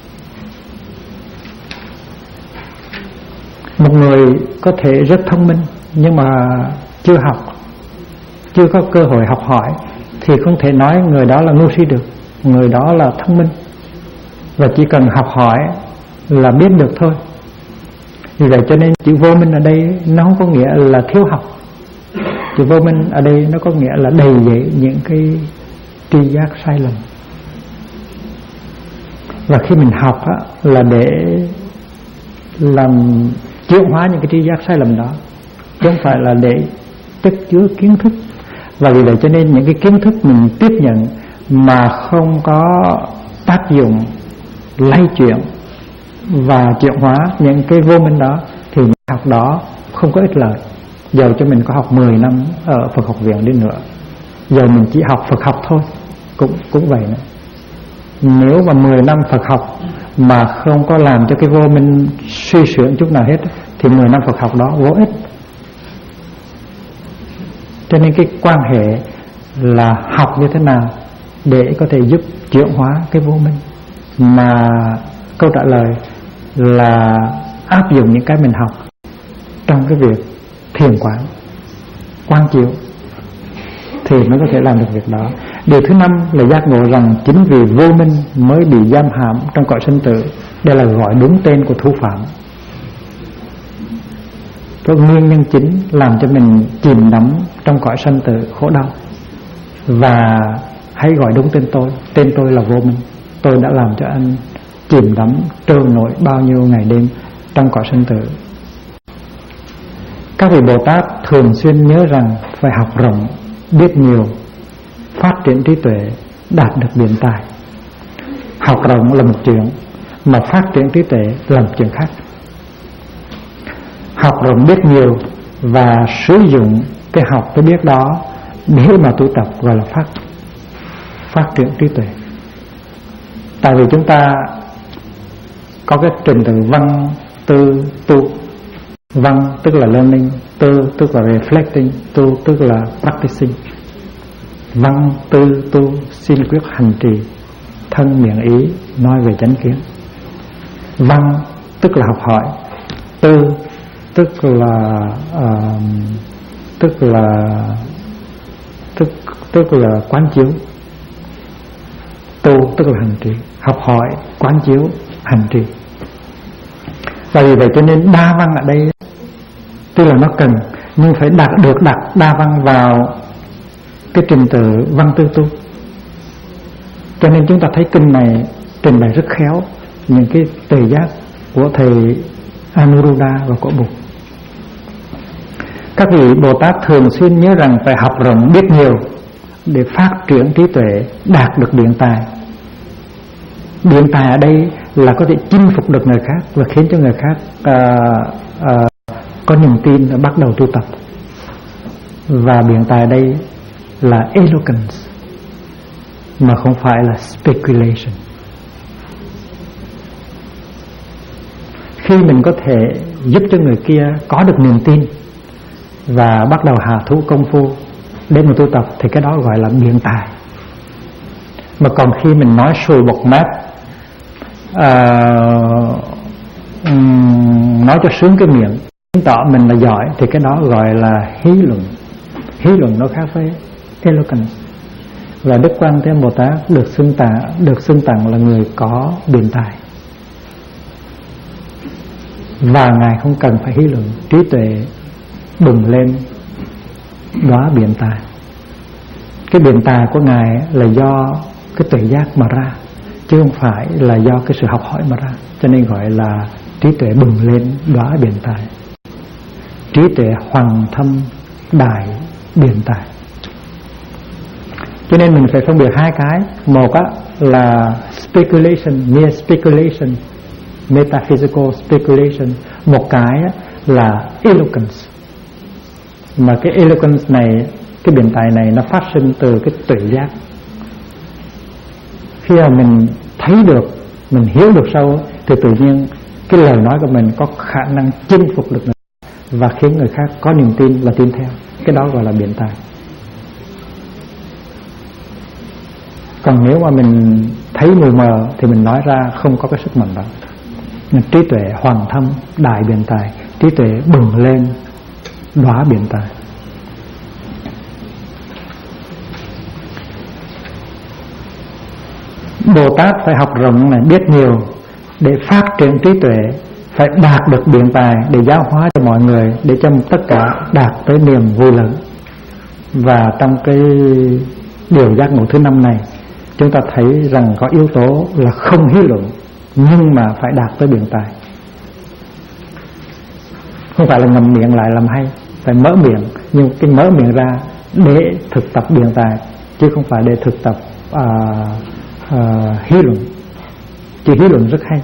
Một người có thể rất thông minh nhưng mà chưa học, chưa có cơ hội học hỏi thì không thể nói người đó là ngu si được. Người đó là thông minh, và chỉ cần học hỏi là biết được thôi. Vì vậy cho nên chữ vô minh ở đây nó không có nghĩa là thiếu học. Chữ vô minh ở đây nó có nghĩa là đầy dẫy những cái tri giác sai lầm. Và khi mình học á, là để làm chuyển hóa những cái tri giác sai lầm đó, chứ không phải là để tích chứa kiến thức. Và vì vậy cho nên những cái kiến thức mình tiếp nhận mà không có tác dụng lay chuyển và chuyển hóa những cái vô minh đó thì học đó không có ích lợi. Dầu cho mình có học 10 năm ở Phật học viện đi nữa, dầu mình chỉ học Phật học thôi cũng vậy nữa. Nếu mà 10 năm Phật học mà không có làm cho cái vô minh suy suyễn chút nào hết thì 10 năm Phật học đó vô ích. Cho nên cái quan hệ là học như thế nào để có thể giúp chuyển hóa cái vô minh, mà câu trả lời là áp dụng những cái mình học trong cái việc thiền quán, quán chiếu thì mới có thể làm được việc đó. Điều thứ 5 là giác ngộ rằng chính vì vô minh mới bị giam hãm trong cõi sinh tử. Đây là gọi đúng tên của thủ phạm. Cái nguyên nhân chính làm cho mình chìm đắm trong cõi sinh tử khổ đau. Và hãy gọi đúng tên tôi. Tên tôi là vô minh. Tôi đã làm cho anh chìm đắm trôi nổi bao nhiêu ngày đêm trong cõi sinh tử. Các vị Bồ Tát thường xuyên nhớ rằng phải học rộng, biết nhiều, phát triển trí tuệ, đạt được biện tài. Học rộng là một chuyện, mà phát triển trí tuệ là một chuyện khác. học rộng biết nhiều và sử dụng cái học cái biết đó để mà tu tập, gọi là phát triển trí tuệ. Tại vì chúng ta có cái trình tự văn, tư, tu. Văn tức là learning, tư tức là reflecting, tu tức là practicing. Văn, tư, tu xin quyết hành trì, thân miệng ý nói về chánh kiến. Văn tức là học hỏi, tư tức là quán chiếu, tu tức là hành trì. Học hỏi, quán chiếu, hành trì. Và vì vậy cho nên đa văn ở đây tức là nó cần, nhưng phải đặt đa văn vào cái trình tự văn tư tu. Cho nên chúng ta thấy kinh này trình bày rất khéo những cái tuệ giác của thầy Anuruddha và của Bụt. Các vị Bồ Tát thường xuyên nhớ rằng phải học rộng biết nhiều để phát triển trí tuệ, đạt được biện tài. Biện tài ở đây là có thể chinh phục được người khác và khiến cho người khác có niềm tin và bắt đầu tu tập. Và biện tài đây là eloquence mà không phải là speculation. Khi mình có thể giúp cho người kia có được niềm tin và bắt đầu hạ thủ công phu để mà tu tập thì cái đó gọi là biện tài. Mà còn khi mình nói sùi bọt mép, nói cho sướng cái miệng, chứng tỏ mình là giỏi, thì cái đó gọi là hí luận. Hí luận nó khác với eloquence. Và Đức Quan Thế Âm Bồ Tát được xưng tặng là người có biện tài. Và Ngài không cần phải hí luận, trí tuệ bùng lên đóa biện tài. Cái biện tài của Ngài là do cái tuệ giác mà ra, chứ không phải là do cái sự học hỏi mà ra. Cho nên gọi là trí tuệ bùng lên đóa biện tài, trí tuệ hoàng thâm đại biện tài. Cho nên mình phải phân biệt hai cái. Một là speculation, mere speculation, metaphysical speculation. Một cái là eloquence. Mà cái eloquence này, cái biện tài này nó phát sinh từ cái tuệ giác. Khi mà mình thấy được, mình hiểu được sâu thì tự nhiên cái lời nói của mình có khả năng chinh phục được người và khiến người khác có niềm tin và tin theo. Cái đó gọi là biện tài. Còn nếu mà mình thấy mù mờ thì mình nói ra không có cái sức mạnh đó. Trí tuệ hoàng thâm đại biện tài, trí tuệ bừng lên đóa biện tài. Bồ Tát phải học rộng này, biết nhiều để phát triển trí tuệ, phải đạt được biện tài để giáo hóa cho mọi người, để cho tất cả đạt tới niềm vui lớn. Và trong cái điều giác ngộ thứ 5 này, chúng ta thấy rằng có yếu tố là không hí luận, nhưng mà phải đạt tới biện tài. Không phải là ngậm miệng lại làm hay, phải mở miệng, nhưng cái mở miệng ra để thực tập biện tài, chứ không phải để thực tập hí luận. Chữ hí luận rất hay.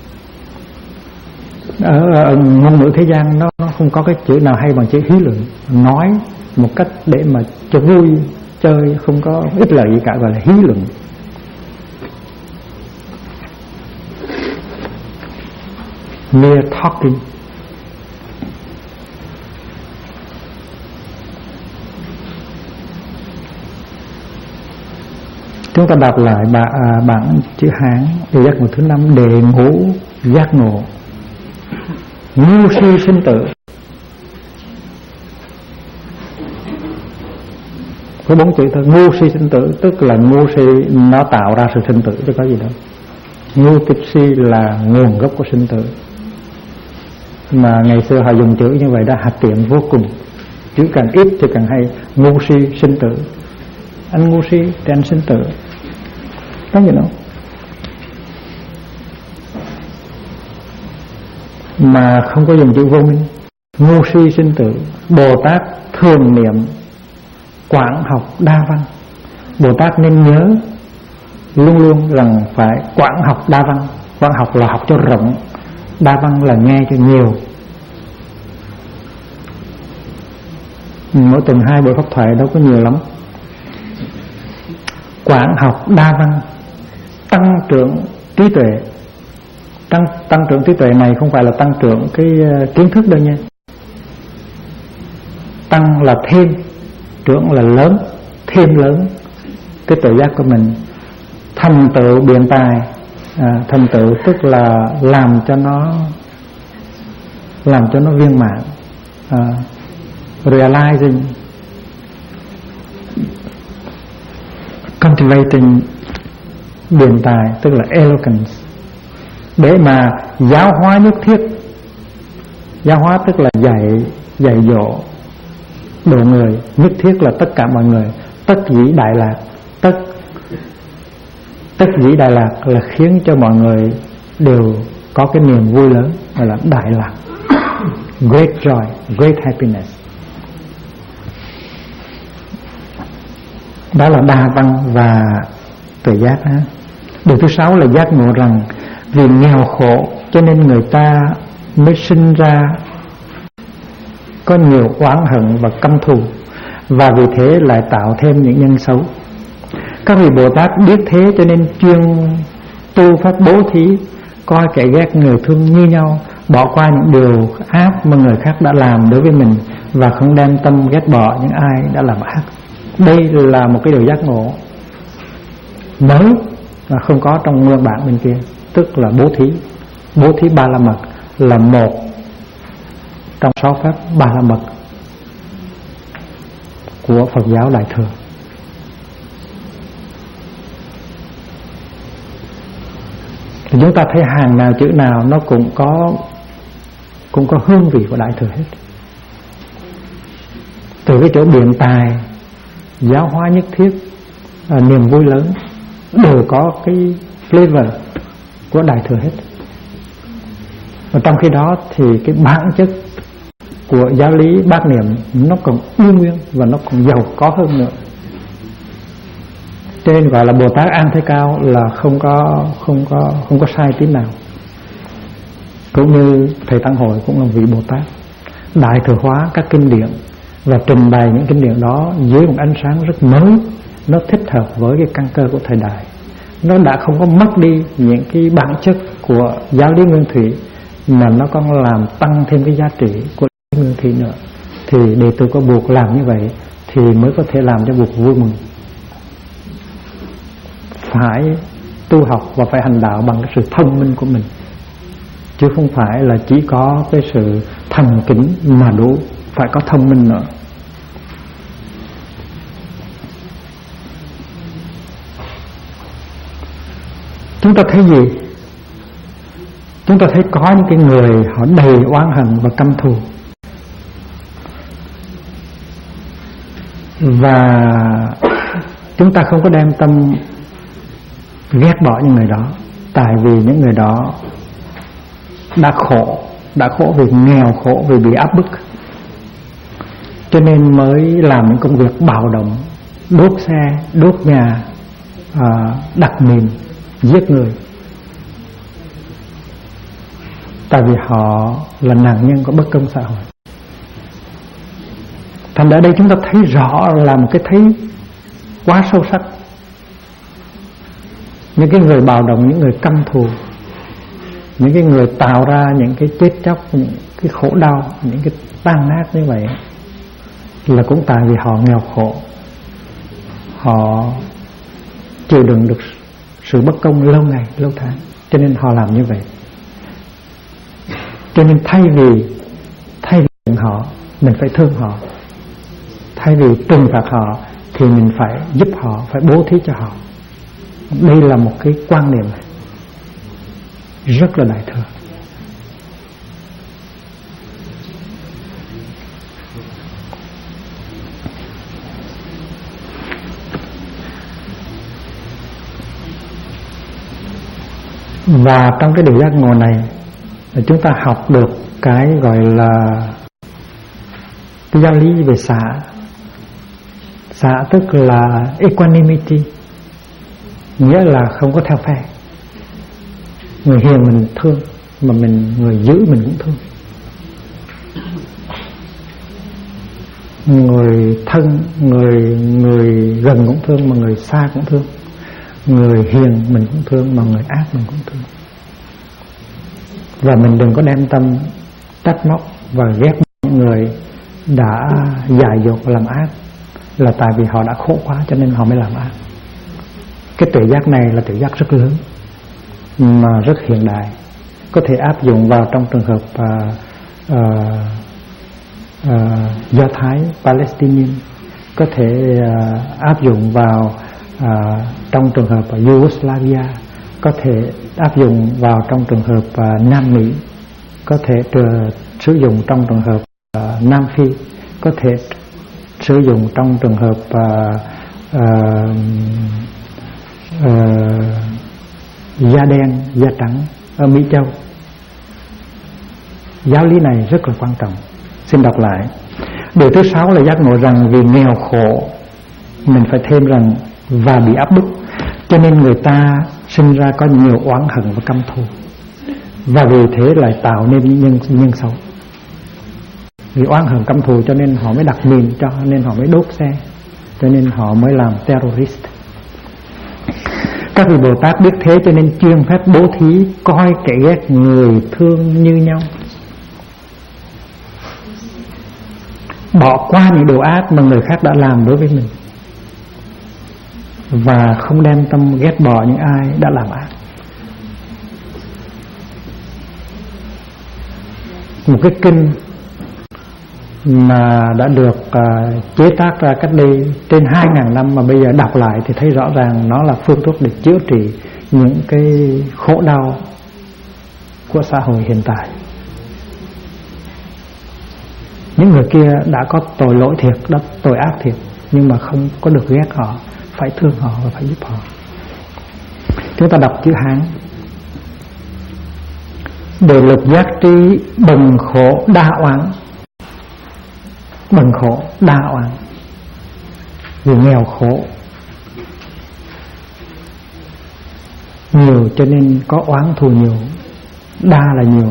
Ở ngôn ngữ thế gian nó không có cái chữ nào hay bằng chữ hí luận. Nói một cách để mà cho vui chơi, không có ích lợi gì cả, gọi là hí luận. Mere talking. Chúng ta đọc lại bản chữ Hán để giác ngộ thứ 5, đề ngũ giác ngộ. Ngu si sinh tử. Có 4 chữ thôi. Ngu si sinh tử tức là ngu si nó tạo ra sự sinh tử chứ có gì đâu. Ngu kịch si là nguồn gốc của sinh tử. Mà ngày xưa họ dùng chữ như vậy đã hạt tiện vô cùng. Chữ càng ít thì càng hay. Ngu si sinh tử. Anh ngu si thì anh sinh tử. Có gì đâu. Mà không có dùng chữ vô minh. Ngu si sinh tử. Bồ Tát thường niệm quảng học đa văn. Bồ Tát nên nhớ luôn luôn rằng phải quảng học đa văn. Quảng học là học cho rộng, đa văn là nghe cho nhiều. Mỗi tuần 2 buổi pháp thoại đâu có nhiều lắm. Quảng học đa văn, tăng trưởng trí tuệ. Tăng trưởng trí tuệ này không phải là tăng trưởng cái kiến thức đâu nha. Tăng là thêm, trưởng là lớn, thêm lớn cái tuệ giác của mình. Thành tựu biện tài, thành tựu tức là làm cho nó viên mãn, realizing, cultivating biện tài tức là eloquence, để mà giáo hóa nhất thiết. Giáo hóa tức là dạy dỗ độ người, nhất thiết là tất cả mọi người. Tất dĩ đại lạc, tất dĩ đại lạc là khiến cho mọi người đều có cái niềm vui lớn, gọi là đại lạc. Great joy, great happiness. Đó là đa văn và tuệ giác. Điều thứ 6 là giác ngộ rằng vì nghèo khổ cho nên người ta mới sinh ra có nhiều oán hận và căm thù, và vì thế lại tạo thêm những nhân xấu. Các vị Bồ Tát biết thế cho nên chuyên tu pháp bố thí, coi kẻ ghét người thương như nhau, bỏ qua những điều ác mà người khác đã làm đối với mình, và không đem tâm ghét bỏ những ai đã làm ác. Đây là một cái điều giác ngộ mới và không có trong nguyên bản bên kia, tức là bố thí. Bố thí ba la mật là một trong 6 pháp ba la mật của Phật giáo Đại Thừa. Thì chúng ta thấy hàng nào chữ nào nó cũng có hương vị của Đại Thừa hết. Từ cái chỗ biện tài, giáo hóa nhất thiết, niềm vui lớn, đều có cái flavor của Đại Thừa hết. Và trong khi đó thì cái bản chất của giáo lý bát niệm nó còn uy nguyên và nó còn giàu có hơn nữa. Cho nên gọi là Bồ Tát An Thế Cao là không có sai tí nào. Cũng như thầy Tăng Hội cũng là vị Bồ Tát đại thừa hóa các kinh điển và trình bày những kinh điển đó dưới một ánh sáng rất mới, nó thích hợp với cái căn cơ của thời đại. Nó đã không có mất đi những cái bản chất của giáo lý nguyên thủy, mà nó còn làm tăng thêm cái giá trị của nguyên thủy nữa. Thì đệ tử có buộc làm như vậy thì mới có thể làm cho buộc vui mừng. Phải tu học và phải hành đạo bằng cái sự thông minh của mình, chứ không phải là chỉ có cái sự thành kính mà đủ, phải có thông minh nữa. Chúng ta thấy gì? Chúng ta thấy có những cái người họ đầy oán hận và căm thù, và chúng ta không có đem tâm ghét bỏ những người đó, tại vì những người đó đã khổ vì nghèo, khổ vì bị áp bức, cho nên mới làm những công việc bạo động, đốt xe, đốt nhà, đặt mìn, giết người. Tại vì họ là nạn nhân của bất công xã hội. Thành ra đây chúng ta thấy rõ là một cái thấy quá sâu sắc. Những cái người bạo động, những người căm thù, những cái người tạo ra những cái chết chóc, những cái khổ đau, những cái tan nát như vậy, là cũng tại vì họ nghèo khổ, họ chịu đựng được sự bất công lâu ngày lâu tháng, cho nên họ làm như vậy. Cho nên thay vì họ, mình phải thương họ. Thay vì trừng phạt họ thì mình phải giúp họ, phải bố thí cho họ. Đây là một cái quan niệm rất là đại thừa. Và trong cái điều giác ngộ này, chúng ta học được cái gọi là cái giáo lý về xả. Xả tức là equanimity, nghĩa là không có theo phe. Người hiền mình thương, mà người dữ mình cũng thương. người thân, người gần cũng thương, mà người xa cũng thương. Người hiền mình cũng thương, mà người ác mình cũng thương. Và mình đừng có đem tâm trách móc và ghét những người đã dại dột làm ác, là tại vì họ đã khổ quá cho nên họ mới làm ác. Cái tuệ giác này là tuệ giác rất lớn mà rất hiện đại, có thể áp dụng vào trong trường hợp Do Thái Palestinian, có thể áp dụng vào trong trường hợp Yugoslavia, có thể áp dụng vào trong trường hợp Nam Mỹ, có thể sử dụng trong trường hợp Nam Phi, có thể sử dụng trong trường hợp da đen, da trắng ở Mỹ Châu. Giáo lý này rất là quan trọng. Xin đọc lại. Điều thứ 6 là giác ngộ rằng vì nghèo khổ, mình phải thêm rằng và bị áp bức, cho nên người ta sinh ra có nhiều oán hận và căm thù, và vì thế lại tạo nên những nhân xấu. Vì oán hận căm thù cho nên họ mới đặt mìn, cho nên họ mới đốt xe, cho nên họ mới làm terrorist. Các vị Bồ Tát biết thế cho nên chuyên phép bố thí, coi kẻ ghét người thương như nhau, bỏ qua những điều ác mà người khác đã làm đối với mình, và không đem tâm ghét bỏ những ai đã làm ác. Một cái kinh mà đã được chế tác ra cách đây trên 2.000 năm, mà bây giờ đọc lại thì thấy rõ ràng nó là phương thuốc để chữa trị những cái khổ đau của xã hội hiện tại. Những người kia đã có tội lỗi thiệt, đã tội ác thiệt, nhưng mà không có được ghét họ, phải thương họ và phải giúp họ. Chúng ta đọc chữ Hán. Đời lục giác tri bần khổ đa oán. Bần khổ đa oán, vì nghèo khổ nhiều cho nên có oán thù nhiều. Đa là nhiều.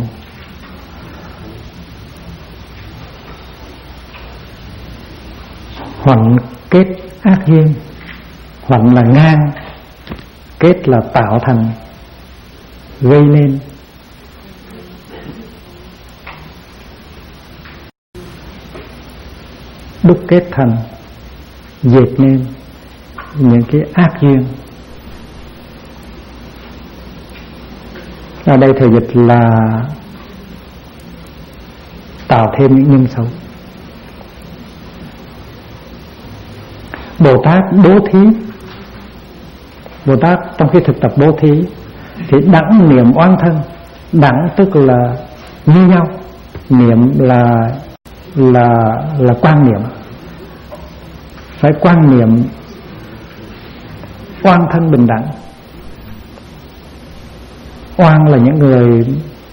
Hoạnh kết ác duyên. Hoạnh là ngang, kết là tạo thành, gây nên. Đúc kết thành, dệt nên những cái ác duyên. Ở đây thầy dịch là tạo thêm những nhân xấu. Bồ Tát bố thí. Bồ Tát trong khi thực tập bố thí thì đẳng niệm oán thân. Đẳng tức là như nhau, niệm là quan niệm. Phải quan niệm oan thân bình đẳng. Oan là những người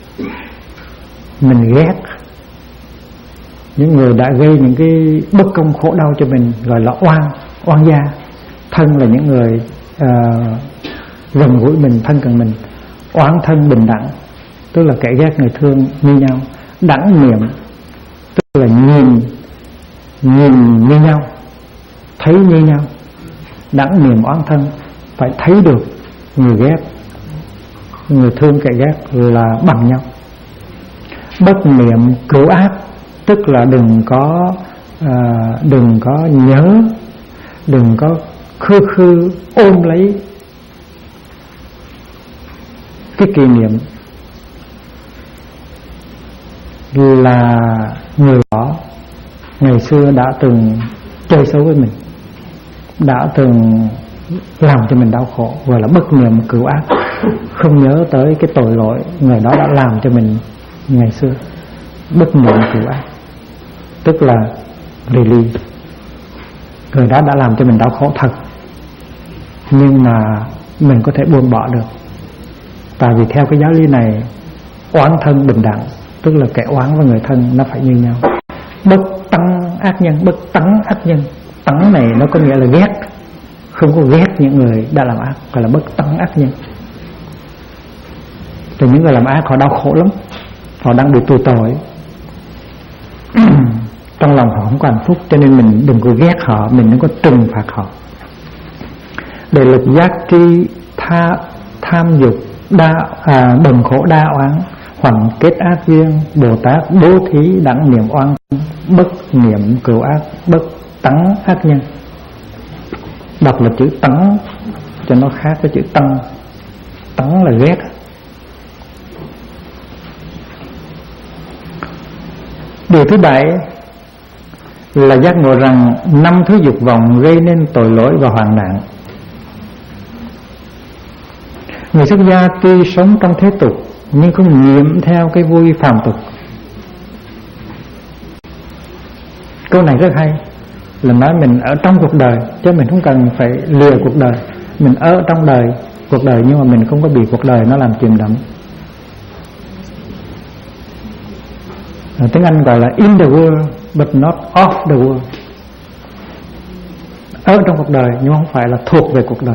mình ghét, những người đã gây những cái bất công khổ đau cho mình, gọi là oan gia. Thân là những người gần gũi mình, thân cận mình. Oán thân bình đẳng tức là kẻ ghét người thương như nhau. Đẳng niệm tức là nhìn như nhau, thấy như nhau. Đẳng niệm oán thân phải thấy được người ghét, người thương kẻ ghét là bằng nhau. Bất niệm cửu ác tức là đừng có nhớ, đừng có khư ôm lấy cái kỷ niệm là người đó ngày xưa đã từng chơi xấu với mình, đã từng làm cho mình đau khổ, gọi là bất niệm cửu ác. Không nhớ tới cái tội lỗi người đó đã làm cho mình ngày xưa. Bất niệm cửu ác tức là release. Người đó đã làm cho mình đau khổ thật, nhưng mà mình có thể buông bỏ được. Tại vì theo cái giáo lý này, oán thân bình đẳng, tức là kẻ oán và người thân nó phải như nhau. Bất tăng ác nhân. Bất tắng ác nhân, tắng này nó có nghĩa là ghét, không có ghét những người đã làm ác, gọi là bất tắng ác nhân. Thì những người làm ác họ đau khổ lắm, họ đang bị tù tội. trong lòng họ không có hạnh phúc, cho nên mình đừng có ghét họ, mình đừng có trừng phạt họ. Để lục giác tri tham dục đồng khổ đa oán, hoằng kết ác duyên, Bồ Tát bố thí đẳng niệm oan, bất niệm cừu ác, bất tắng ác nhân. Đọc là chữ tắng cho nó khác với chữ tăng. Tắng là ghét. Điều thứ 7 là giác ngộ rằng 5 thứ dục vọng gây nên tội lỗi và hoạn nạn. Người xuất gia tuy sống trong thế tục nhưng không nhiễm theo cái vui phàm tục. Câu này rất hay, là nói mình ở trong cuộc đời chứ mình không cần phải lìa cuộc đời. Mình ở trong cuộc đời nhưng mà mình không có bị cuộc đời nó làm chìm đắm. Tiếng Anh gọi là in the world but not of the world. Ở trong cuộc đời nhưng không phải là thuộc về cuộc đời.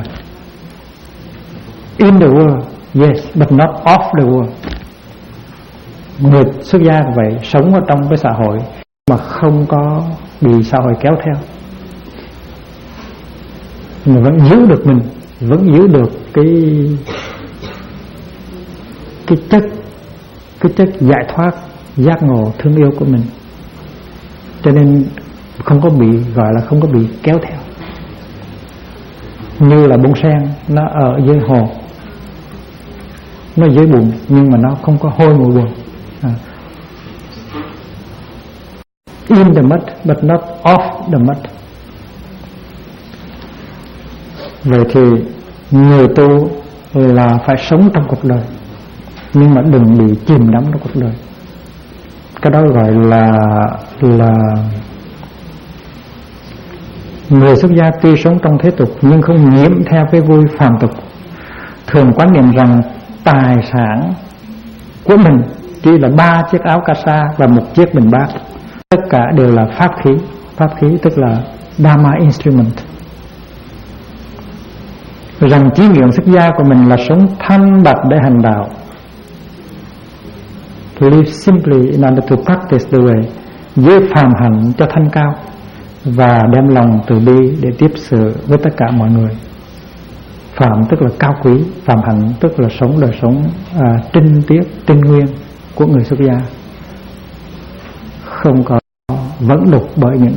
In the world, yes, but not of the world. Người xuất gia vậy, sống ở trong cái xã hội mà không có bị xã hội kéo theo, mà vẫn giữ được mình, vẫn giữ được cái chất giải thoát, giác ngộ, thương yêu của mình. Cho nên không có bị, gọi là không có bị kéo theo. Như là bông sen, nó ở dưới hồ, nó dưới bùn nhưng mà nó không có hôi mùi bùn. In the mud but not off the mud. Vậy thì người tu là phải sống trong cuộc đời nhưng mà đừng bị chìm đắm trong cuộc đời. Cái đó gọi là người xuất gia tuy sống trong thế tục nhưng không nhiễm theo cái vui phàm tục, thường quán niệm rằng tài sản của mình chỉ là 3 chiếc áo cà sa và 1 chiếc bình bát, tất cả đều là pháp khí. Pháp khí tức là Dharma instrument. Rằng chí nguyện xuất gia của mình là sống thanh bạch để hành đạo, to live simply in order to practice the way, với phàm hạnh cho thanh cao và đem lòng từ bi để tiếp sự với tất cả mọi người. Phạm tức là cao quý, phàm hạnh tức là sống đời sống trinh tiết, tinh nguyên của người xuất gia, không có vẫn đục bởi những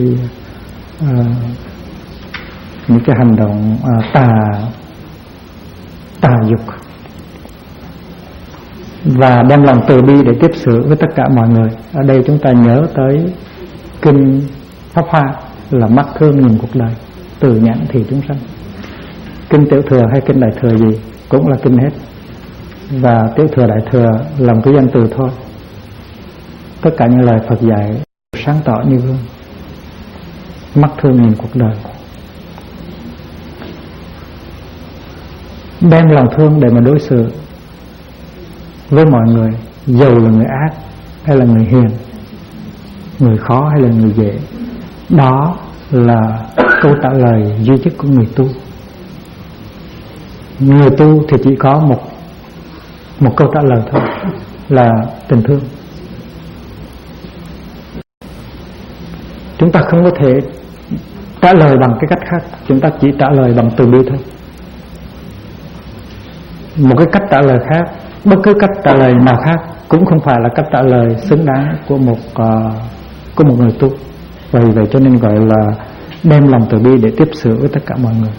cái hành động tà dục, và đem lòng từ bi để tiếp xử với tất cả mọi người. Ở đây chúng ta nhớ tới kinh Pháp Hoa là mắt thương nhìn cuộc đời, từ nhãn thì chúng sanh. Kinh Tiểu Thừa hay kinh Đại Thừa gì cũng là kinh hết, và Tiểu Thừa Đại Thừa là một cái danh từ thôi. Tất cả những lời Phật dạy sáng tỏ như gương, mắt thương nhìn cuộc đời, đem lòng thương để mà đối xử với mọi người, dầu là người ác hay là người hiền, người khó hay là người dễ. Đó là câu trả lời duy nhất của người tu. Người tu thì chỉ có một câu trả lời thôi, là tình thương. Chúng ta không có thể trả lời bằng cái cách khác, chúng ta chỉ trả lời bằng từ bi thôi. Một cái cách trả lời khác, bất cứ cách trả lời nào khác cũng không phải là cách trả lời xứng đáng của một người tu. Vậy cho nên gọi là đem lòng từ bi để tiếp xử với tất cả mọi người.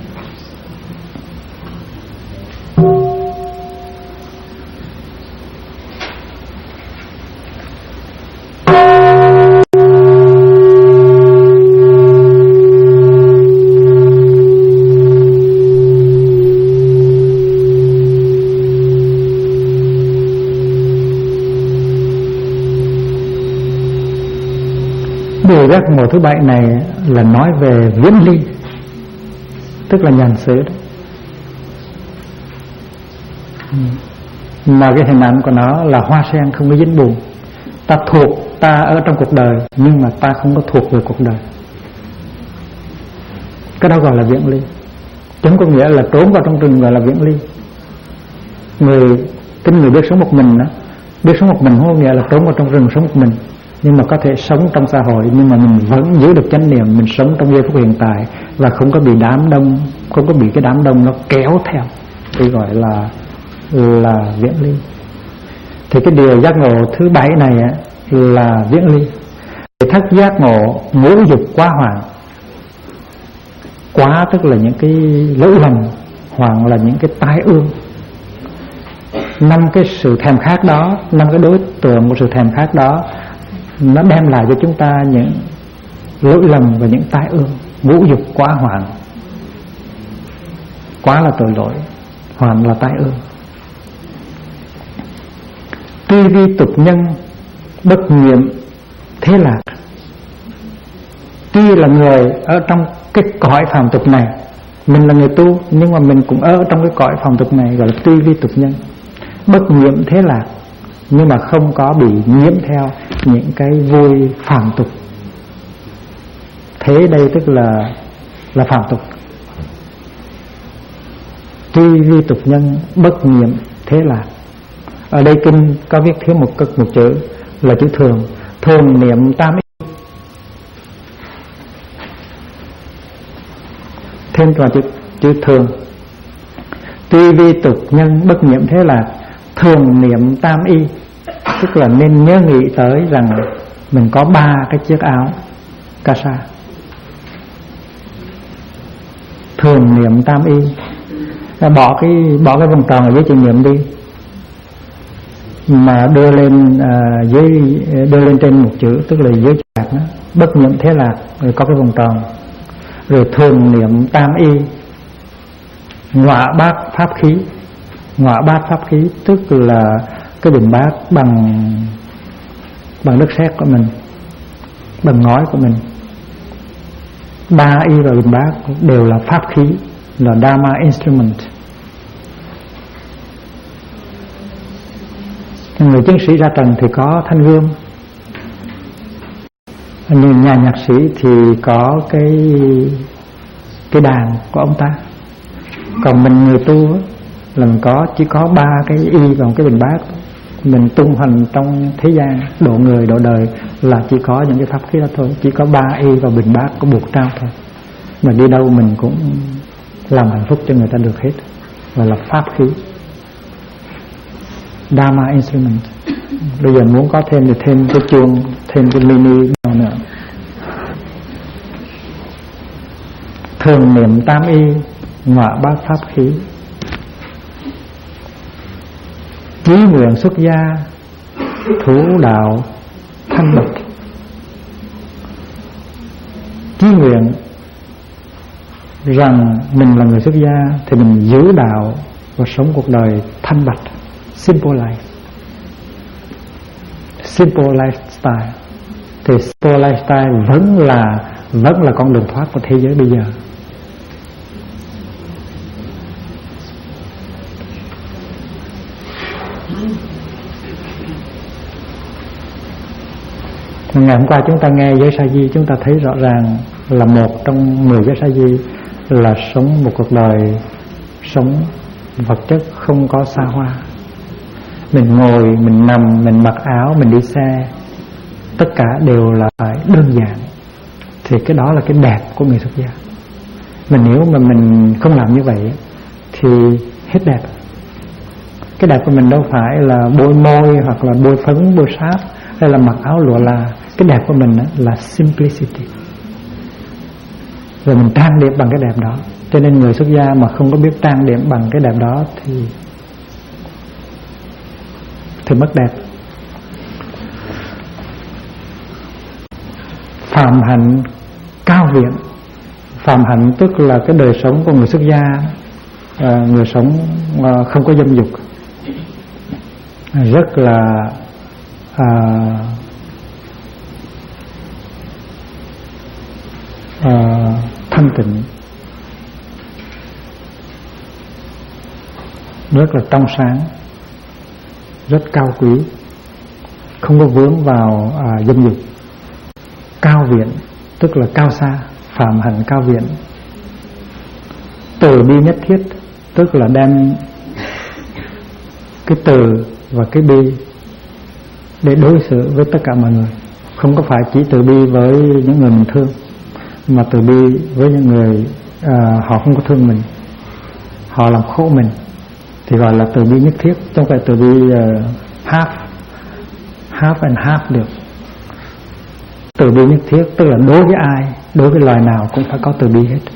Điều giác ngộ thứ 7 này là nói về viễn ly, tức là nhàn xứ đó. Mà cái hình ảnh của nó là hoa sen không có dính bùn. Ta ở trong cuộc đời nhưng mà ta không có thuộc về cuộc đời. Cái đó gọi là viễn ly. Chúng có nghĩa là trốn vào trong rừng gọi là viễn ly. Người biết sống một mình đó, biết sống một mình không có nghĩa là trốn vào trong rừng sống một mình, nhưng mà có thể sống trong xã hội nhưng mà mình vẫn giữ được chánh niệm, mình sống trong giây phút hiện tại và không có bị đám đông, không có bị cái đám đông nó kéo theo, thì gọi là viễn ly. Thì cái điều giác ngộ thứ 7 này là viễn ly. Thất giác ngộ ngũ dục quá hoạn. Quá tức là những cái lỗi lầm, hoạn là những cái tai ương. 5 cái sự thèm khát đó, 5 cái đối tượng của sự thèm khát đó, nó đem lại cho chúng ta những lỗi lầm và những tai ương. Ngũ dục quá hoạn. Quá là tội lỗi, hoạn là tai ương. Tuy vi tục nhân bất nghiệm thế lạc. Tuy là người ở trong cái cõi phàm tục này, mình là người tu, nhưng mà mình cũng ở trong cái cõi phàm tục này, gọi là tuy vi tục nhân. Bất nhiễm thế lạc, nhưng mà không có bị nhiễm theo những cái vui phàm tục. Thế đây tức là phàm tục. Tuy vi tục nhân bất nhiễm thế lạc. Ở đây kinh có viết thiếu một chữ là chữ thường. Thường niệm tam y. Thêm vào chữ thường. Tuy vi tục nhân bất nhiễm thế lạc, thường niệm tam y, tức là nên nhớ nghĩ tới rằng mình có 3 cái chiếc áo kasa. Thường niệm tam y. Bỏ cái vòng tròn ở dưới chữ niệm đi, mà đưa lên trên một chữ, tức là dưới chữ lạc đó. Bất nhiễm thế lạc, rồi có cái vòng tròn, rồi thường niệm tam y. Ngọa bát pháp khí. Ngọa bát pháp khí tức là cái bình bát bằng đất sét của mình, bằng ngói của mình. 3 y và bình bát đều là pháp khí, là Dharma instrument. Người chứng sĩ ra trần thì có thanh gươm, như nhà nhạc sĩ thì có cái đàn của ông ta. Còn mình người tu là mình chỉ có 3 cái y và một cái bình bát. Mình tung hành trong thế gian, độ người độ đời là chỉ có những cái pháp khí đó thôi, chỉ có 3 y và bình bát có buộc trao thôi. Mà đi đâu mình cũng làm hạnh phúc cho người ta được hết, gọi là pháp khí, Dharma instrument. Bây giờ muốn có thêm thì thêm cái chuông, thêm cái mini nữa. Thường niệm tam y, ngọa bát pháp khí. Chí nguyện xuất gia, thủ đạo thanh bạch. Chí nguyện rằng mình là người xuất gia thì mình giữ đạo và sống cuộc đời thanh bạch, simple life, simple lifestyle. Thì simple lifestyle vẫn là con đường thoát của thế giới bây giờ. Ngày hôm qua chúng ta nghe giới sa di, chúng ta thấy rõ ràng là một trong 10 giới sa di là sống một cuộc đời sống vật chất, không có xa hoa. Mình ngồi, mình nằm, mình mặc áo, mình đi xe, tất cả đều là phải đơn giản. Thì cái đó là cái đẹp của người xuất gia. Mà nếu mà mình không làm như vậy thì hết đẹp. Cái đẹp của mình đâu phải là bôi môi hoặc là bôi phấn, bôi sáp, hay là mặc áo lụa là. Cái đẹp của mình là simplicity. Rồi mình trang điểm bằng cái đẹp đó. Cho nên người xuất gia mà không có biết trang điểm bằng cái đẹp đó thì mất đẹp. Phạm hạnh cao viện. Phạm hạnh tức là cái đời sống của người xuất gia, người sống không có dâm dục, rất là thanh tịnh, rất là trong sáng, rất cao quý, không có vướng vào dâm dục. Cao viện tức là cao xa, phạm hạnh cao viện. Từ bi nhất thiết tức là đem cái từ và cái bi để đối xử với tất cả mọi người. Không có phải chỉ từ bi với những người mình thương, mà từ bi với những người họ không có thương mình, họ làm khổ mình, thì gọi là từ bi nhất thiết, chứ không phải từ bi half and half được. Từ bi nhất thiết tức là đối với ai, đối với loài nào cũng phải có từ bi hết.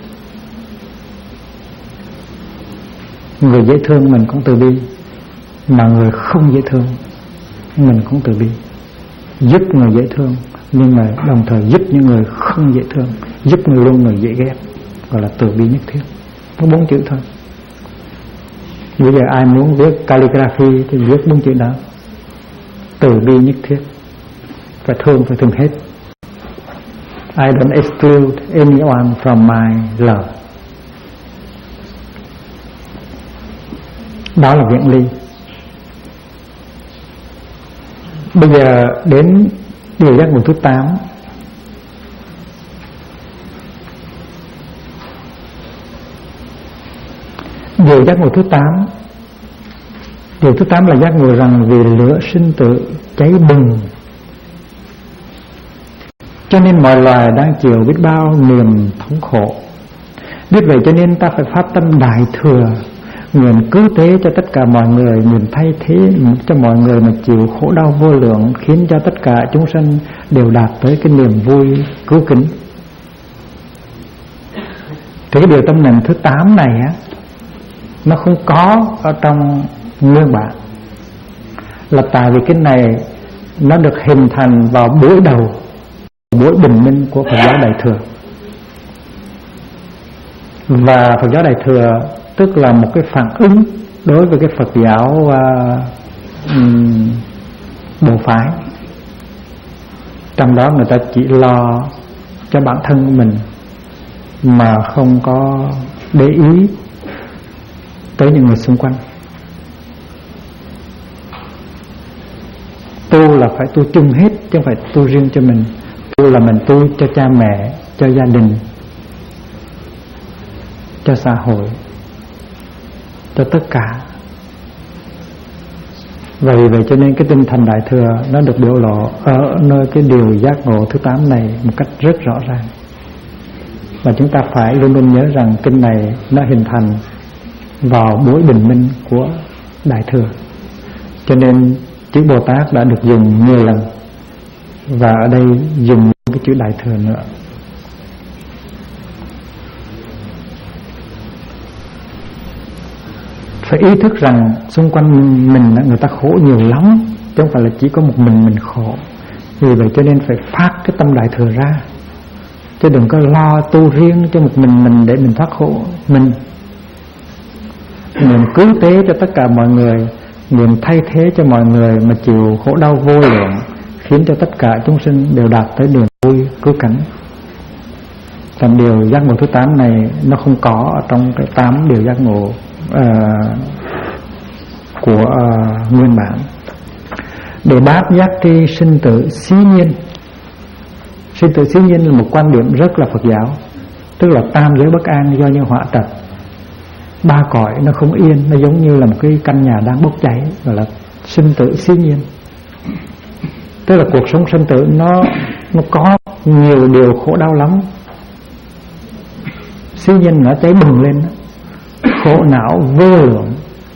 Người dễ thương mình cũng từ bi, mà người không dễ thương mình cũng từ bi. Giúp người dễ thương, nhưng mà đồng thời giúp những người không dễ thương, giúp người luôn người dễ ghét, gọi là từ bi nhất thiết. Có 4 chữ thôi. Bây giờ ai muốn viết calligraphy thì viết 4 chữ đó: từ bi nhất thiết. Phải thương hết. I don't exclude anyone from my love. Đó là viện ly. Bây giờ đến điều giác ngộ thứ 8. Điều giác ngộ thứ 8. Điều thứ 8 là giác ngộ rằng vì lửa sinh tử cháy bừng, cho nên mọi loài đang chịu biết bao niềm thống khổ. Biết vậy cho nên ta phải phát tâm đại thừa, nguyện cứu tế cho tất cả mọi người, nguyện thay thế cho mọi người mà chịu khổ đau vô lượng, khiến cho tất cả chúng sanh đều đạt tới cái niềm vui cứu kính. Thì cái điều tâm niệm thứ 8 này á, nó không có ở trong nguyên bản, là tại vì cái này nó được hình thành vào buổi đầu, buổi bình minh của Phật giáo Đại Thừa. Và Phật giáo Đại Thừa tức là một cái phản ứng đối với cái Phật giáo bộ phái. Trong đó người ta chỉ lo cho bản thân mình, mà không có để ý tới những người xung quanh. Tu là phải tu chung hết, chứ không phải tu riêng cho mình. Tu là mình tu cho cha mẹ, cho gia đình, cho xã hội, cho tất cả. Và vì vậy cho nên cái tinh thần Đại Thừa nó được biểu lộ ở nơi cái điều giác ngộ thứ 8 này một cách rất rõ ràng. Và chúng ta phải luôn luôn nhớ rằng kinh này nó hình thành vào buổi bình minh của Đại Thừa, cho nên chữ Bồ Tát đã được dùng nhiều lần, và ở đây dùng cái chữ Đại Thừa nữa. Phải ý thức rằng xung quanh mình người ta khổ nhiều lắm, chứ không phải là chỉ có một mình khổ. Vì vậy cho nên phải phát cái tâm Đại Thừa ra, chứ đừng có lo tu riêng cho một mình để mình thoát khổ. Mình cứu tế cho tất cả mọi người, nguyện thay thế cho mọi người mà chịu khổ đau vô lượng, khiến cho tất cả chúng sinh đều đạt tới niềm vui cứu cánh. Còn điều giác ngộ thứ 8 này nó không có ở trong cái 8 điều giác ngộ của nguyên bản. Để bát giác tri sinh tử xí nhiên. Sinh tử xí nhiên là một quan điểm rất là Phật giáo, tức là tam giới bất an do nhân họa trật. 3 cõi nó không yên, nó giống như là một cái căn nhà đang bốc cháy, gọi là sinh tử xí nhiên. Tức là cuộc sống sinh tử nó có nhiều điều khổ đau lắm. Xí nhiên nó cháy bừng lên, khổ não vô lượng.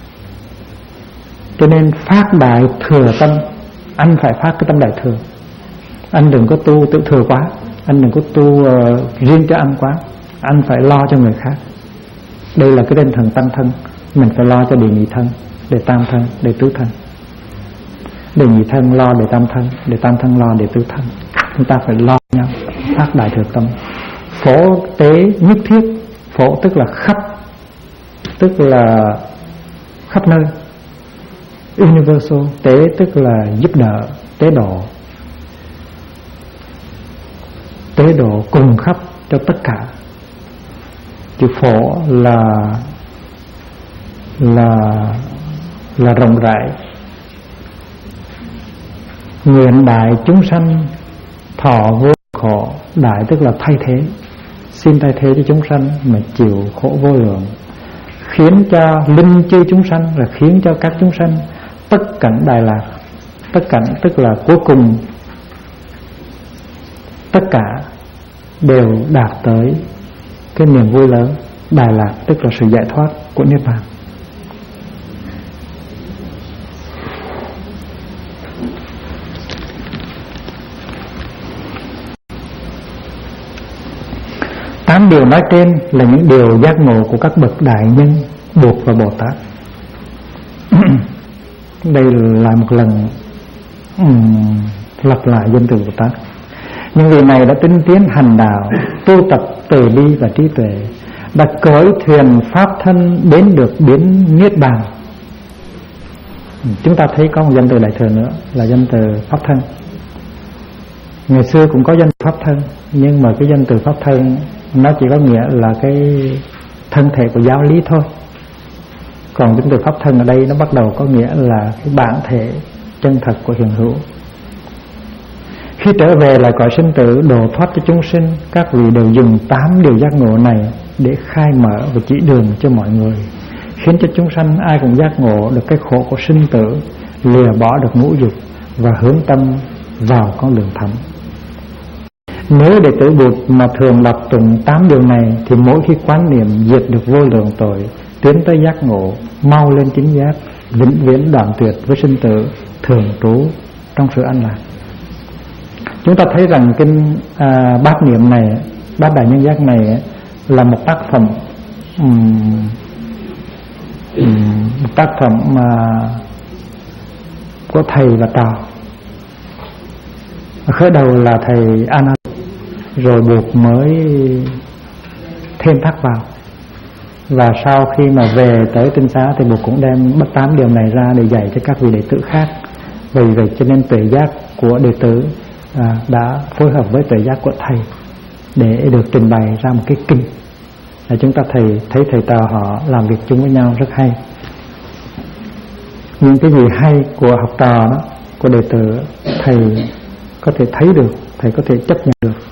Cho nên phát đại thừa tâm, anh phải phát cái tâm đại thừa. Anh đừng có tu tự thừa quá, anh đừng có tu riêng cho anh quá, anh phải lo cho người khác. Đây là cái tinh thần tăng thân. Mình phải lo cho đệ nhị thân, đệ tam thân, đệ tứ thân. Đệ nhị thân lo đệ tam thân, đệ tam thân lo đệ tứ thân. Chúng ta phải lo nhau, phát đại thừa tâm. Phổ tế nhất thiết. Phổ tức là khắp, tức là khắp nơi. Universal. Tế tức là giúp đỡ, tế độ. Tế độ cùng khắp cho tất cả. Chữ phổ là rộng rãi. Nguyện đại chúng sanh thọ vô khổ. Đại tức là thay thế, xin thay thế cho chúng sanh mà chịu khổ vô lượng, khiến cho linh chư chúng sanh, là khiến cho các chúng sanh tất cảnh đại lạc. Tất cảnh tức là cuối cùng tất cả đều đạt tới cái niềm vui lớn Đà Lạc, tức là sự giải thoát của Niết Bàn. Tám điều nói trên là những điều giác ngộ của các bậc đại nhân, Bụt và Bồ Tát. Đây là một lần lặp lại danh từ Bồ Tát. Những vị này đã tinh tiến hành đạo, tu tập từ bi và trí tuệ, đã cưỡi thuyền pháp thân đến được biến Niết Bàn. Chúng ta thấy có một danh từ đại thừa nữa là danh từ pháp thân. Ngày xưa cũng có danh từ pháp thân, nhưng mà cái danh từ pháp thân nó chỉ có nghĩa là cái thân thể của giáo lý thôi. Còn danh từ pháp thân ở đây nó bắt đầu có nghĩa là cái bản thể chân thật của hiện hữu. Khi trở về lại cõi sinh tử độ thoát cho chúng sinh, các vị đều dùng 8 điều giác ngộ này để khai mở và chỉ đường cho mọi người, khiến cho chúng sanh ai cũng giác ngộ được cái khổ của sinh tử, lìa bỏ được ngũ dục và hướng tâm vào con đường thánh. Nếu đệ tử Bụt mà thường đọc tụng 8 điều này thì mỗi khi quán niệm diệt được vô lượng tội, tiến tới giác ngộ, mau lên chính giác, vĩnh viễn đoạn tuyệt với sinh tử, thường trú trong sự an lạc. Chúng ta thấy rằng kinh bát niệm này, bát đại nhân giác này là một tác phẩm của thầy và trò. Khởi đầu là thầy Anand, rồi Bụt mới thêm thắt vào. Và sau khi mà về tới tinh xá thì Bụt cũng đem bắt 8 điều này ra để dạy cho các vị đệ tử khác. Vì vậy cho nên tuệ giác của đệ tử đã phối hợp với tuệ giác của thầy để được trình bày ra một cái kinh. Chúng ta thấy thầy trò họ làm việc chung với nhau rất hay. Những cái gì hay của học trò đó, của đệ tử, thầy có thể thấy được, thầy có thể chấp nhận được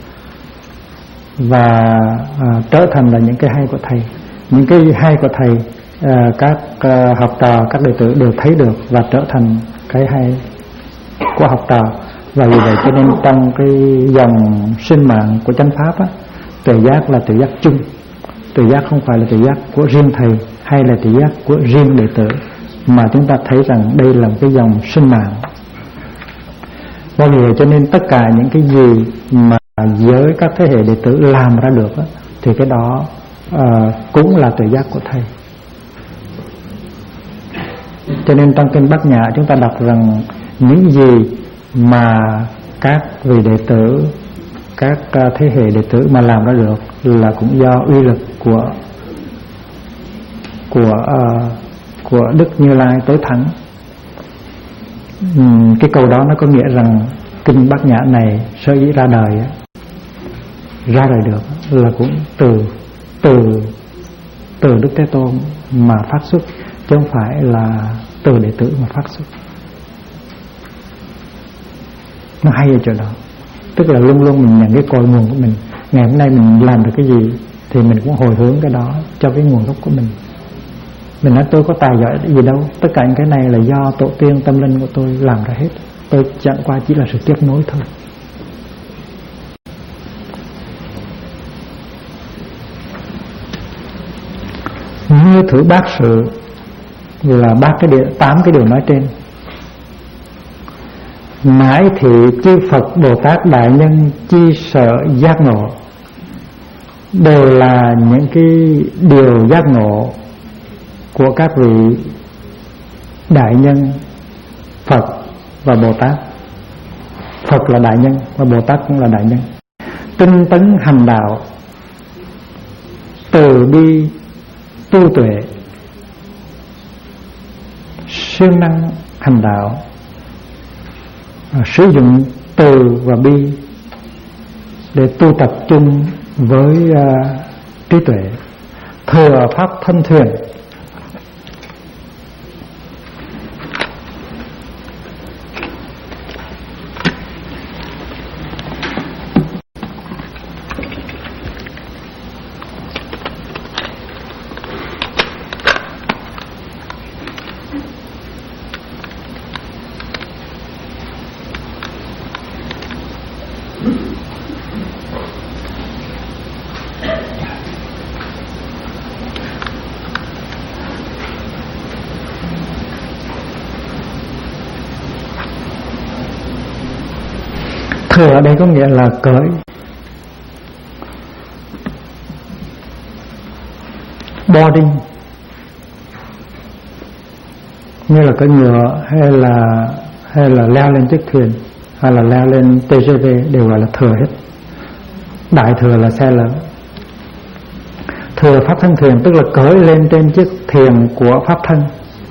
và trở thành là những cái hay của thầy. Những cái hay của thầy, các học trò, các đệ tử đều thấy được và trở thành cái hay của học trò. Và vì vậy cho nên trong cái dòng sinh mạng của chánh pháp á, tuệ giác là tuệ giác chung. Tuệ giác không phải là tuệ giác của riêng thầy hay là tuệ giác của riêng đệ tử, mà chúng ta thấy rằng đây là một cái dòng sinh mạng. Và vì vậy cho nên tất cả những cái gì mà với các thế hệ đệ tử làm ra được á, thì cái đó cũng là tuệ giác của thầy. Cho nên trong kinh Bát Nhã chúng ta đọc rằng những gì mà các vị đệ tử, các thế hệ đệ tử mà làm ra được là cũng do uy lực của Đức Như Lai tối thắng. Cái câu đó nó có nghĩa rằng kinh Bát Nhã này sở dĩ ra đời được là cũng từ Đức Thế Tôn mà phát xuất, chứ không phải là từ đệ tử mà phát xuất. Nó hay ở chỗ đó. Tức là luôn luôn mình nhận cái cội nguồn của mình. Ngày hôm nay mình làm được cái gì thì mình cũng hồi hướng cái đó cho cái nguồn gốc của mình. Mình nói tôi có tài giỏi gì đâu, tất cả những cái này là do tổ tiên tâm linh của tôi làm ra hết. Tôi chẳng qua chỉ là sự tiếp nối thôi. Như thử bát sự là 8 cái điều nói trên. Mãi thì chư Phật Bồ Tát đại nhân chi sở giác ngộ đều là những cái điều giác ngộ của các vị đại nhân Phật và Bồ Tát. Phật là đại nhân và Bồ Tát cũng là đại nhân. Tinh tấn hành đạo, từ bi tu tuệ, siêng năng hành đạo, sử dụng từ và bi để tu tập chung với trí tuệ, thừa pháp thân thuyền. Thừa ở đây có nghĩa là cởi. Boarding như là cưỡi ngựa hay là leo lên chiếc thuyền hay là leo lên TGV đều gọi là thừa hết. Đại thừa là xe lớn. Thừa pháp thân thuyền tức là cưỡi lên trên chiếc thuyền của pháp thân,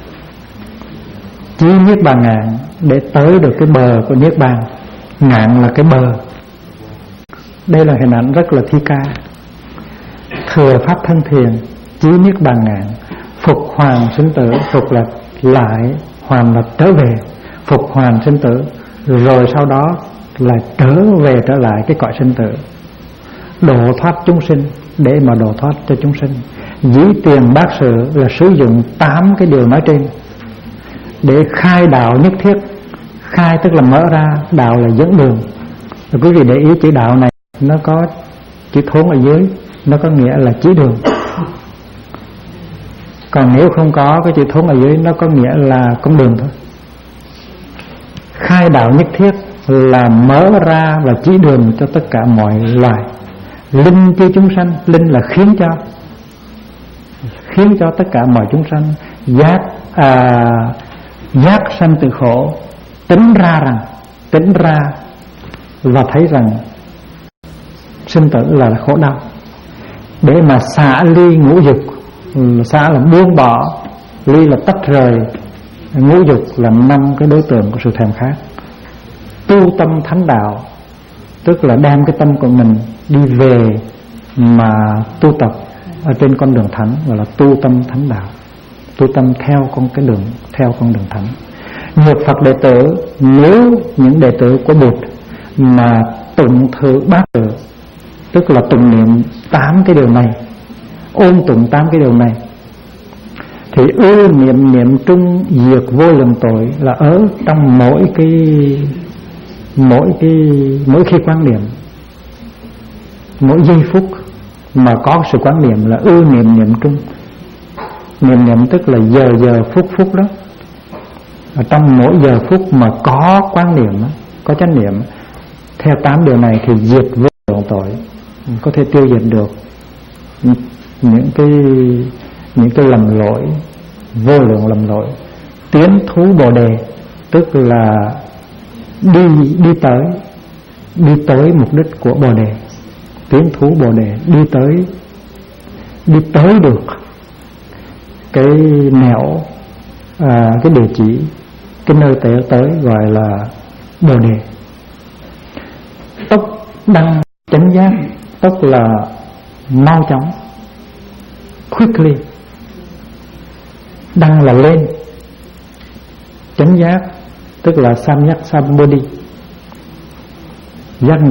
chí niết bàn ngạn để tới được cái bờ của niết bàn. Ngạn là cái bờ. Đây là hình ảnh rất là thi ca. Thừa pháp thân thuyền, chí niết bàn ngạn, phục hoàn sinh tử. Phục là lại, hoàn là trở về, phục hoàn sinh tử, rồi sau đó là trở lại cái cõi sinh tử, độ thoát chúng sinh. Để mà độ thoát cho chúng sinh, dĩ tiền bát sự là sử dụng 8 cái điều nói trên để khai đạo nhất thiết. Khai tức là mở ra, đạo là dẫn đường. Rồi quý vị để ý chữ đạo này nó có chữ thốn ở dưới, nó có nghĩa là chỉ đường. Còn nếu không có cái chữ thốn ở dưới, nó có nghĩa là con đường thôi. Khai đạo nhất thiết là mở ra và chỉ đường cho tất cả mọi loài. Linh cho chúng sanh, linh là khiến cho tất cả mọi chúng sanh giác sanh từ khổ, tính ra và thấy rằng sinh tử là khổ đau, để mà xả ly ngũ dục. Xả là buông bỏ, ly là tách rời, ngũ dục là 5 cái đối tượng của sự thèm khát. Tu tâm thánh đạo tức là đem cái tâm của mình đi về mà tu tập ở trên con đường thánh, gọi là tu tâm thánh đạo. Tu tâm theo con đường thánh. Nhược Phật đệ tử, nếu những đệ tử của Bụt mà tụng thử bát tự, tức là tụng niệm 8 cái điều này, ôn tụng 8 cái điều này, thì ư niệm trung diệt vô lượng tội, là ở trong mỗi khi quán niệm, mỗi giây phút mà có sự quán niệm là ư niệm trung. Niệm tức là giờ phút đó. Ở trong mỗi giờ phút mà có quán niệm, có chánh niệm theo 8 điều này thì diệt vô lượng tội, có thể tiêu diệt được những cái lầm lỗi, vô lượng lầm lỗi. Tiến thú Bồ đề tức là đi tới mục đích của Bồ đề. Tiến thú Bồ đề, đi tới được cái nẻo, cái địa chỉ, cái nơi tới gọi là Bồ đề. Tốc đăng chánh giác, tốc là mau chóng, quickly. Đăng là lên. Chánh giác tức là samyak sambodhi, giác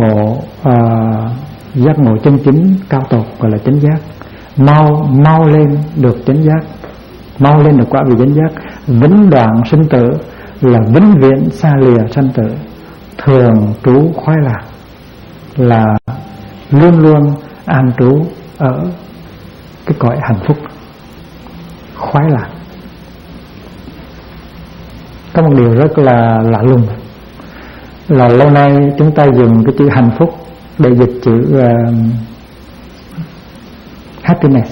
ngộ chân chính cao tột gọi là chánh giác. Mau lên được chánh giác, mau lên được quả vị chánh giác. Vĩnh đoạn sinh tử là vĩnh viễn xa lìa sanh tử. Thường trú khoái lạc là luôn luôn an trú ở cái cõi hạnh phúc, khoái lạc. Có một điều rất là lạ lùng là lâu nay chúng ta dùng cái chữ hạnh phúc để dịch chữ happiness,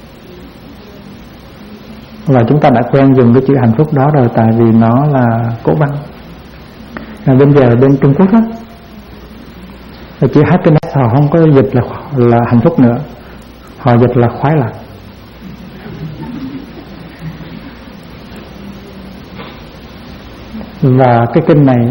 và chúng ta đã quen dùng cái chữ hạnh phúc đó rồi, tại vì nó là cổ văn. Bây giờ bên Trung Quốc á, chữ happiness họ không có dịch là hạnh phúc nữa, họ dịch là khoái lạc. Và cái kinh này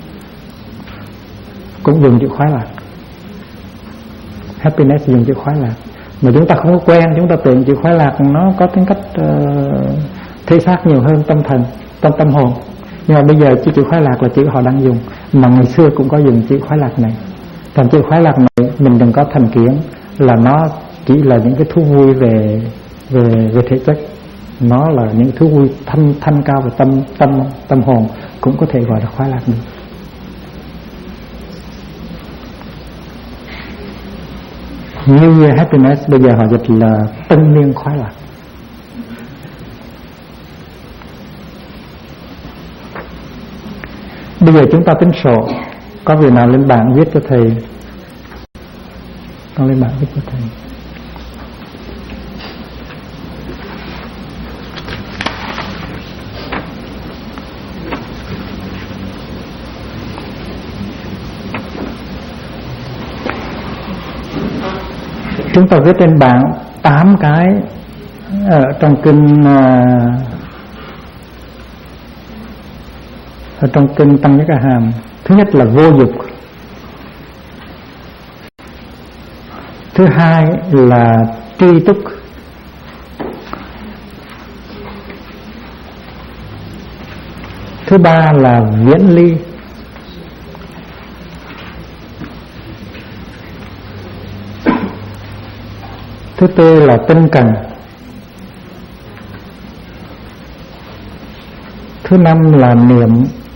cũng dùng chữ khoái lạc. Happiness dùng chữ khoái lạc, mà chúng ta không có quen, chúng ta tưởng chữ khoái lạc nó có tính cách thể xác nhiều hơn tâm thần, tâm hồn. Nhưng mà bây giờ chữ khoái lạc là chữ họ đang dùng, mà ngày xưa cũng có dùng chữ khoái lạc này. Còn chữ khoái lạc này mình đừng có thành kiến là nó chỉ là những cái thú vui về thể chất. Nó là những thú vui thanh cao về tâm hồn, cũng có thể gọi là khoái lạc được. New Year Happiness bây giờ họ dịch là tân niên khoái lạc. Bây giờ chúng ta tính sổ Có vị nào lên bảng viết cho thầy? Con lên bảng viết cho thầy. Chúng ta viết trên bảng 8 cái ở trong kinh Tăng Nhất A Hàm. Thứ nhất là vô dục. Thứ hai là tri túc. Thứ ba là viễn ly. Thứ tư là tinh cần. Thứ năm là niệm.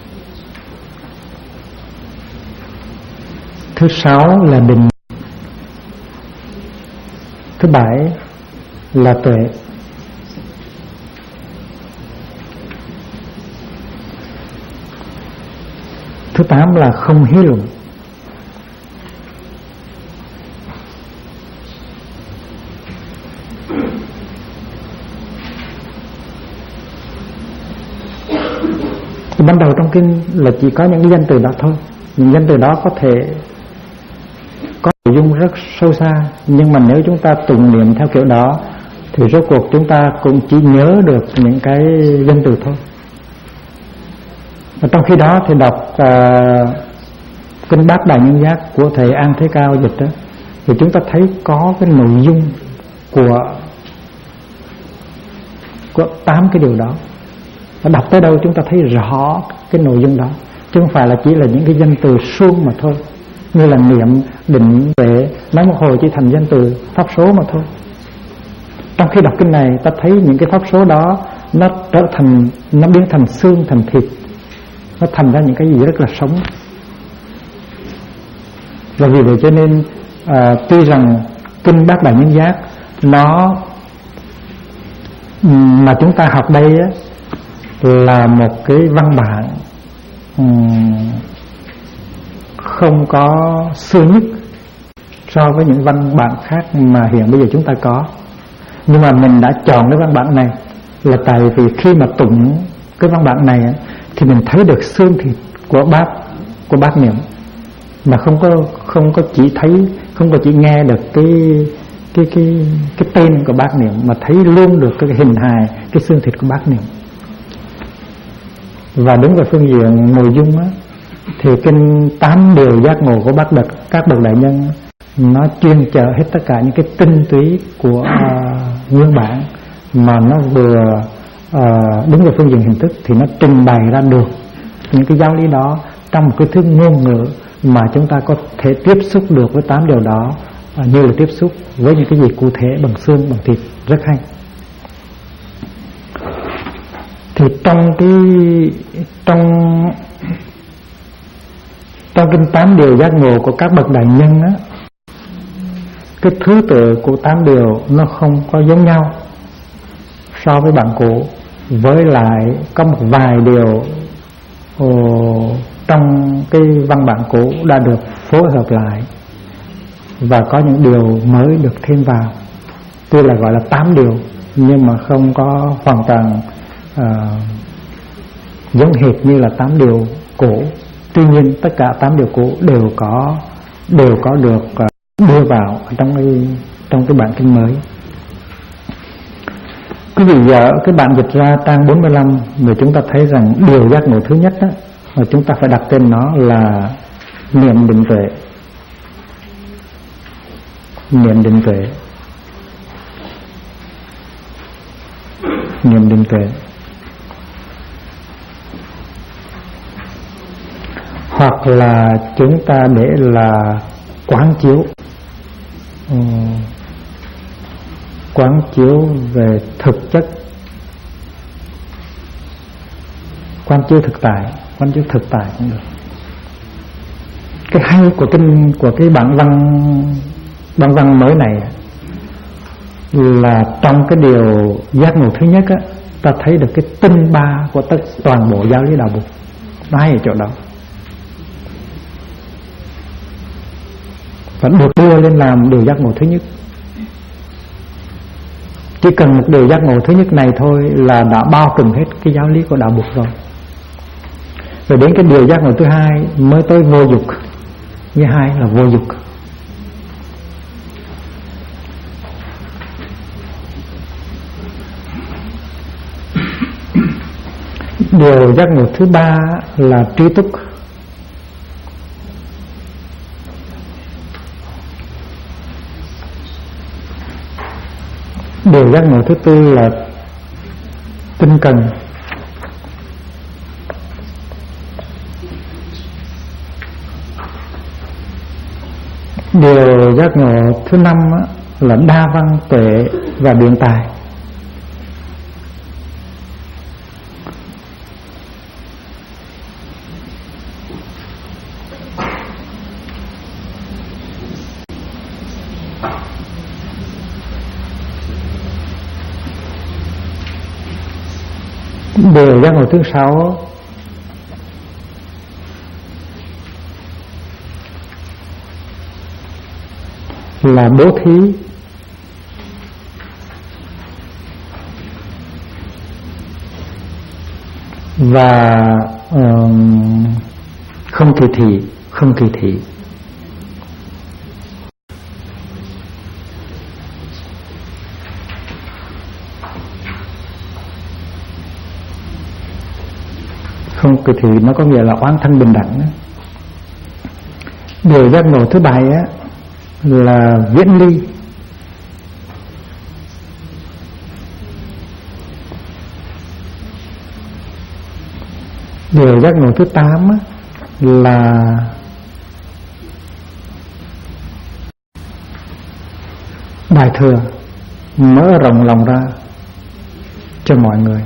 Thứ sáu là định. Thứ bảy là tuệ. Thứ 8 là không hí luận. Ban đầu trong kinh là chỉ có những cái danh từ đó thôi. Những danh từ đó có thể có nội dung rất sâu xa, nhưng mà nếu chúng ta tụng niệm theo kiểu đó thì rốt cuộc chúng ta cũng chỉ nhớ được những cái danh từ thôi. Và trong khi đó thì đọc kinh Bát Đại Nhân Giác của thầy An Thế Cao dịch đó, thì chúng ta thấy có cái nội dung của 8 cái điều đó. Và đọc tới đâu chúng ta thấy rõ cái nội dung đó, chứ không phải là chỉ là những cái danh từ suông mà thôi, như là niệm, định, tuệ, nói một hồi chỉ thành danh từ pháp số mà thôi. Trong khi đọc kinh này ta thấy những cái pháp số đó nó biến thành xương, thành thịt, nó thành ra những cái gì rất là sống. Và vì vậy cho nên tuy rằng kinh Bát Đại Nhân Giác nó mà chúng ta học đây á, là một cái văn bản không có xưa nhất so với những văn bản khác mà hiện bây giờ chúng ta có. Nhưng mà mình đã chọn cái văn bản này là tại vì khi mà tụng cái văn bản này thì mình thấy được xương thịt của bát niệm, mà không có chỉ nghe được cái tên của bát niệm, mà thấy luôn được cái hình hài, cái xương thịt của bát niệm. Và đứng về phương diện nội dung á, thì kinh 8 điều giác ngộ của các bậc đại nhân nó chuyên chở hết tất cả những cái tinh túy của nguyên bản, mà nó vừa đứng về phương diện hình thức thì nó trình bày ra được những cái giáo lý đó trong một cái thứ ngôn ngữ mà chúng ta có thể tiếp xúc được với 8 điều đó như là tiếp xúc với những cái gì cụ thể bằng xương, bằng thịt, rất hay. Thì trong kinh 8 điều giác ngộ của các bậc đại nhân á, cái thứ tự của 8 điều nó không có giống nhau so với bản cũ, với lại có một vài điều trong cái văn bản cũ đã được phối hợp lại, và có những điều mới được thêm vào. Tuy là gọi là 8 điều nhưng mà không có hoàn toàn giống hệt như là 8 điều cũ. Tuy nhiên tất cả 8 điều cũ đều có được đưa vào trong cái bản kinh mới. Quý vị giờ cái bạn dịch ra trang 45 thì chúng ta thấy rằng điều giác ngộ thứ nhất đó, mà chúng ta phải đặt tên nó là niệm định tuệ. Niệm định tuệ. Niệm định tuệ. Hoặc là chúng ta để là quán chiếu. Quán chiếu về thực chất, quán chiếu thực tại, quán chiếu thực tại cũng được. Cái hay của cái bản văn mới này là trong cái điều giác ngộ thứ nhất á, ta thấy được cái tinh ba của toàn bộ giáo lý đạo Phật. Nó hay ở chỗ đó. vẫn được đưa lên làm điều giác ngộ thứ nhất. Chỉ cần một điều giác ngộ thứ nhất này thôi là đã bao trùm hết cái giáo lý của đạo Phật rồi. Rồi đến cái điều giác ngộ thứ hai mới tới vô dục. Thứ hai là vô dục. Điều giác ngộ thứ ba là trí túc. Điều giác ngộ thứ tư là tinh cần. Điều giác ngộ thứ năm là đa văn tuệ và biện tài. Điều giác ngộ thứ sáu là bố thí và không kỳ thị. Không kỳ thị. Không kỳ thị nó có nghĩa là oán thân bình đẳng đó. Điều giác ngộ thứ bảy á là viễn ly. Điều giác ngộ thứ 8 là đại thừa, mở rộng lòng ra cho mọi người.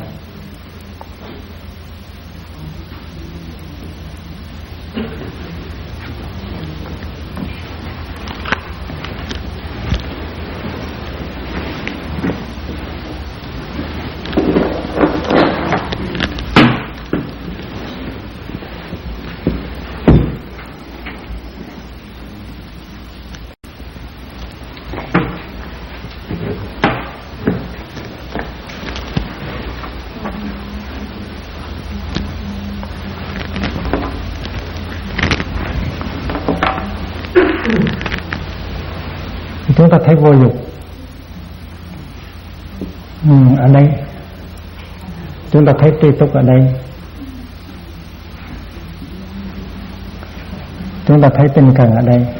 Chúng ta thấy vô dục ở đây, chúng ta thấy tri túc ở đây, chúng ta thấy tinh cần ở đây,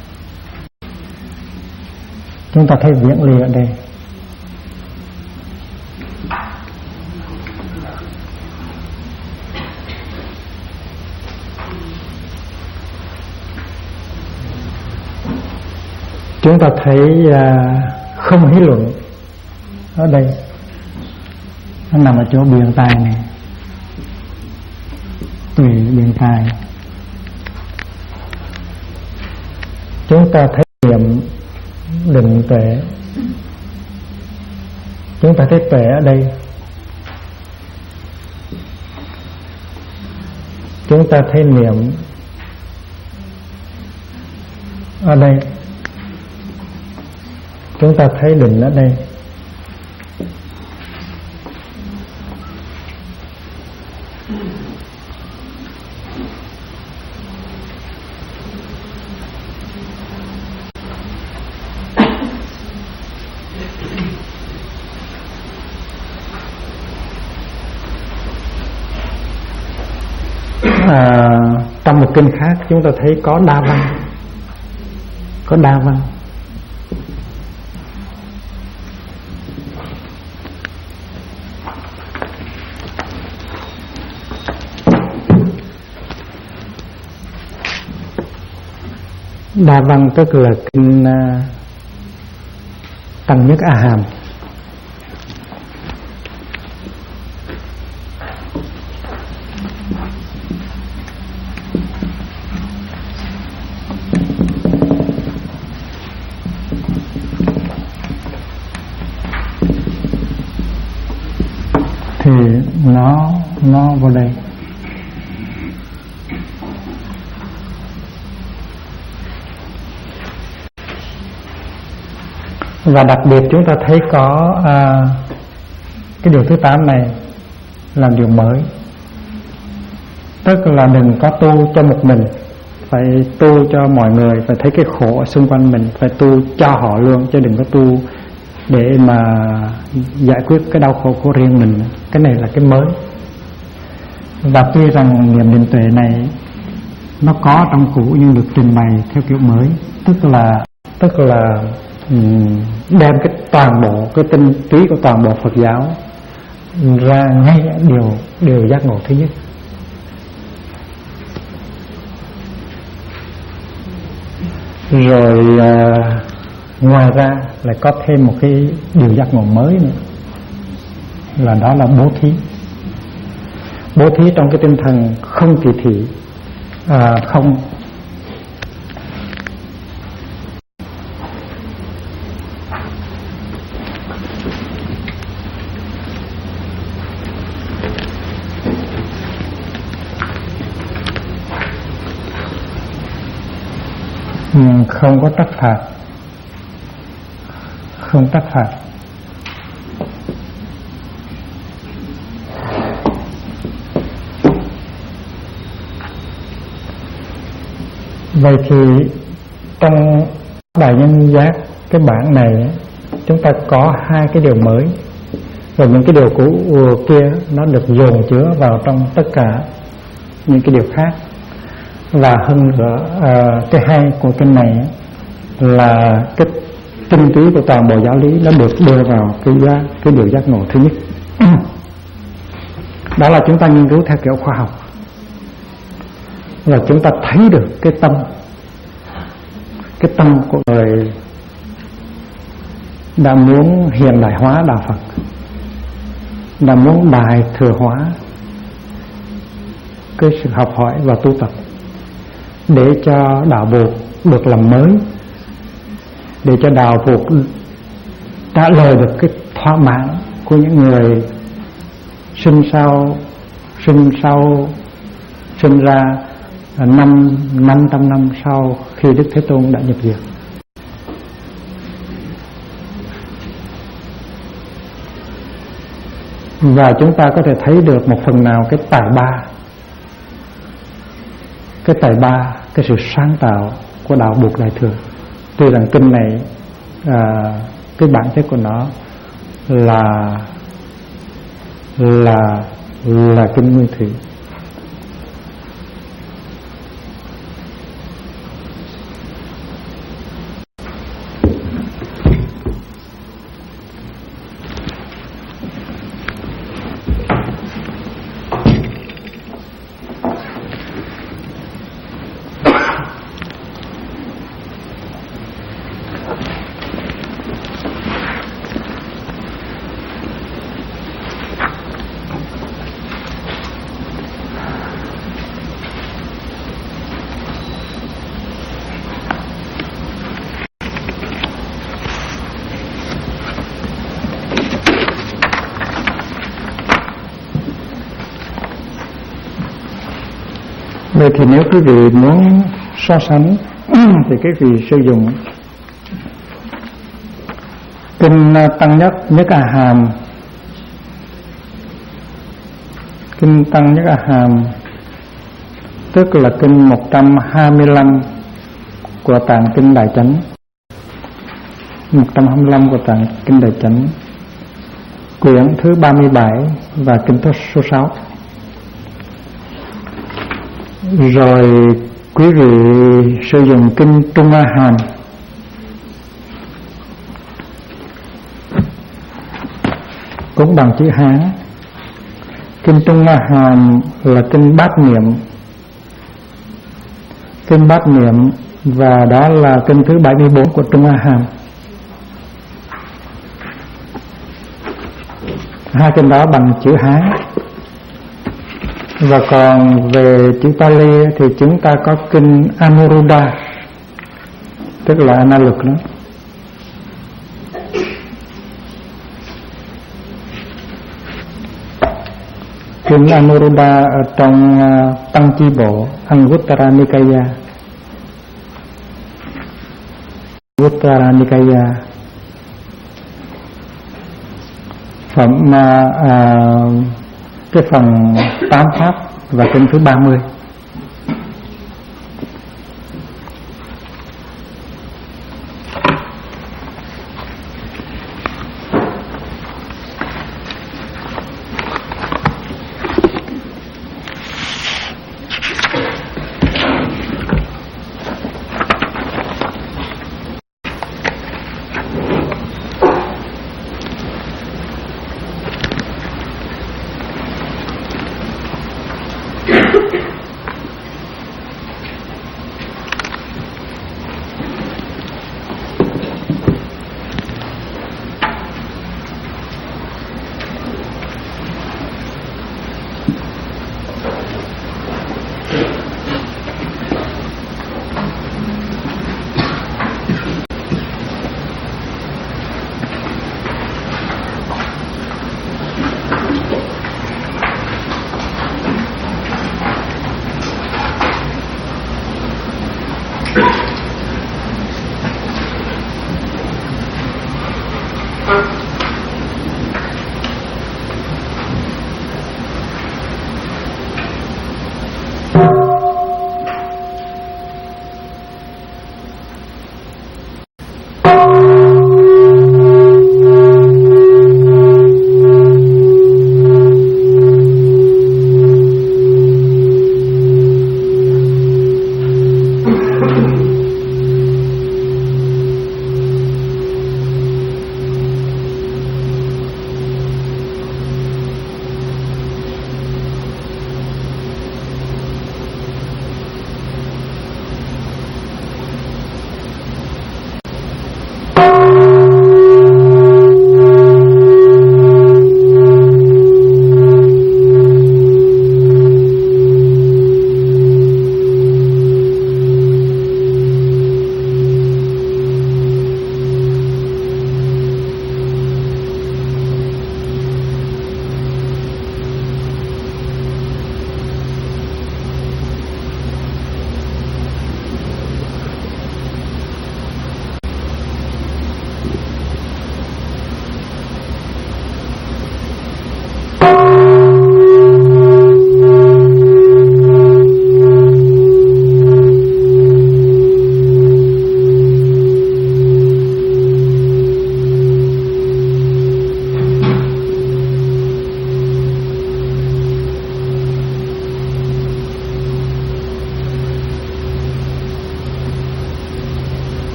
chúng ta thấy viễn ly ở đây. Chúng ta thấy không hí luận ở đây, nó nằm ở chỗ biện tài này, tùy biện tài. Chúng ta thấy niệm định tuệ, chúng ta thấy tuệ ở đây, chúng ta thấy niệm ở đây, chúng ta thấy định ở đây. Trong một kinh khác chúng ta thấy có đa văn, có đa văn. Đa văn tức là kinh Tăng Nhất A Hàm. Thì nó vào đây. Và đặc biệt chúng ta thấy có cái điều thứ 8 này là điều mới, tức là đừng có tu cho một mình, phải tu cho mọi người, phải thấy cái khổ ở xung quanh mình, phải tu cho họ luôn, chứ đừng có tu để mà giải quyết cái đau khổ của riêng mình. Cái này là cái mới. Và tuy rằng niệm định tuệ này nó có trong cũ nhưng được trình bày theo kiểu mới, tức là đem cái toàn bộ cái tinh túy của toàn bộ Phật giáo ra ngay điều giác ngộ thứ nhất. Rồi ngoài ra lại có thêm một cái điều giác ngộ mới nữa, là đó là bố thí. Bố thí trong cái tinh thần không kỳ thị, không không có trách phạt, không trách phạt. Vậy thì trong Đại Nhân Giác, cái bản này chúng ta có hai cái điều mới, và những cái điều cũ kia nó được dồn chứa vào trong tất cả những cái điều khác. Và hơn nữa, cái hay của kinh này là cái tinh túy của toàn bộ giáo lý nó được đưa vào cái điều giác ngộ thứ nhất. Đó là chúng ta nghiên cứu theo kiểu khoa học, và chúng ta thấy được cái tâm của người đã muốn hiện đại hóa đạo Phật, đã muốn đại thừa hóa cái sự học hỏi và tu tập, để cho đạo buộc được làm mới, để cho đạo buộc trả lời được cái thỏa mãn của những người sinh ra 500 năm sau khi Đức Thế Tôn đã nhập diệt. Và chúng ta có thể thấy được một phần nào cái tài ba, cái sự sáng tạo của đạo buộc Đại thừa. Tuy rằng kinh này cái bản chất của nó là kinh Nguyên Thủy. Vậy thì nếu quý vị muốn so sánh thì quý vị sử dụng kinh Tăng Nhất A Hàm, kinh Tăng Nhất A Hàm tức là kinh 125 của Tạng Kinh Đại Chánh, 125 của Tạng Kinh Đại Chánh, quyển thứ 37 và kinh số 6. Rồi quý vị sử dụng kinh Trung A Hàm, cũng bằng chữ Hán. Kinh Trung A Hàm là kinh Bát Niệm, kinh Bát Niệm, và đó là kinh thứ 74 của Trung A Hàm. Hai kinh đó bằng chữ Hán. Và còn về chữ Pali thì chúng ta có kinh Anuruddha, tức là ana lực đó. Kinh Anuruddha ở trong Tăng Chi Bộ Anguttara Nikaya. Anguttara Nikaya phẩm cái phần 8 pháp và kinh thứ 30.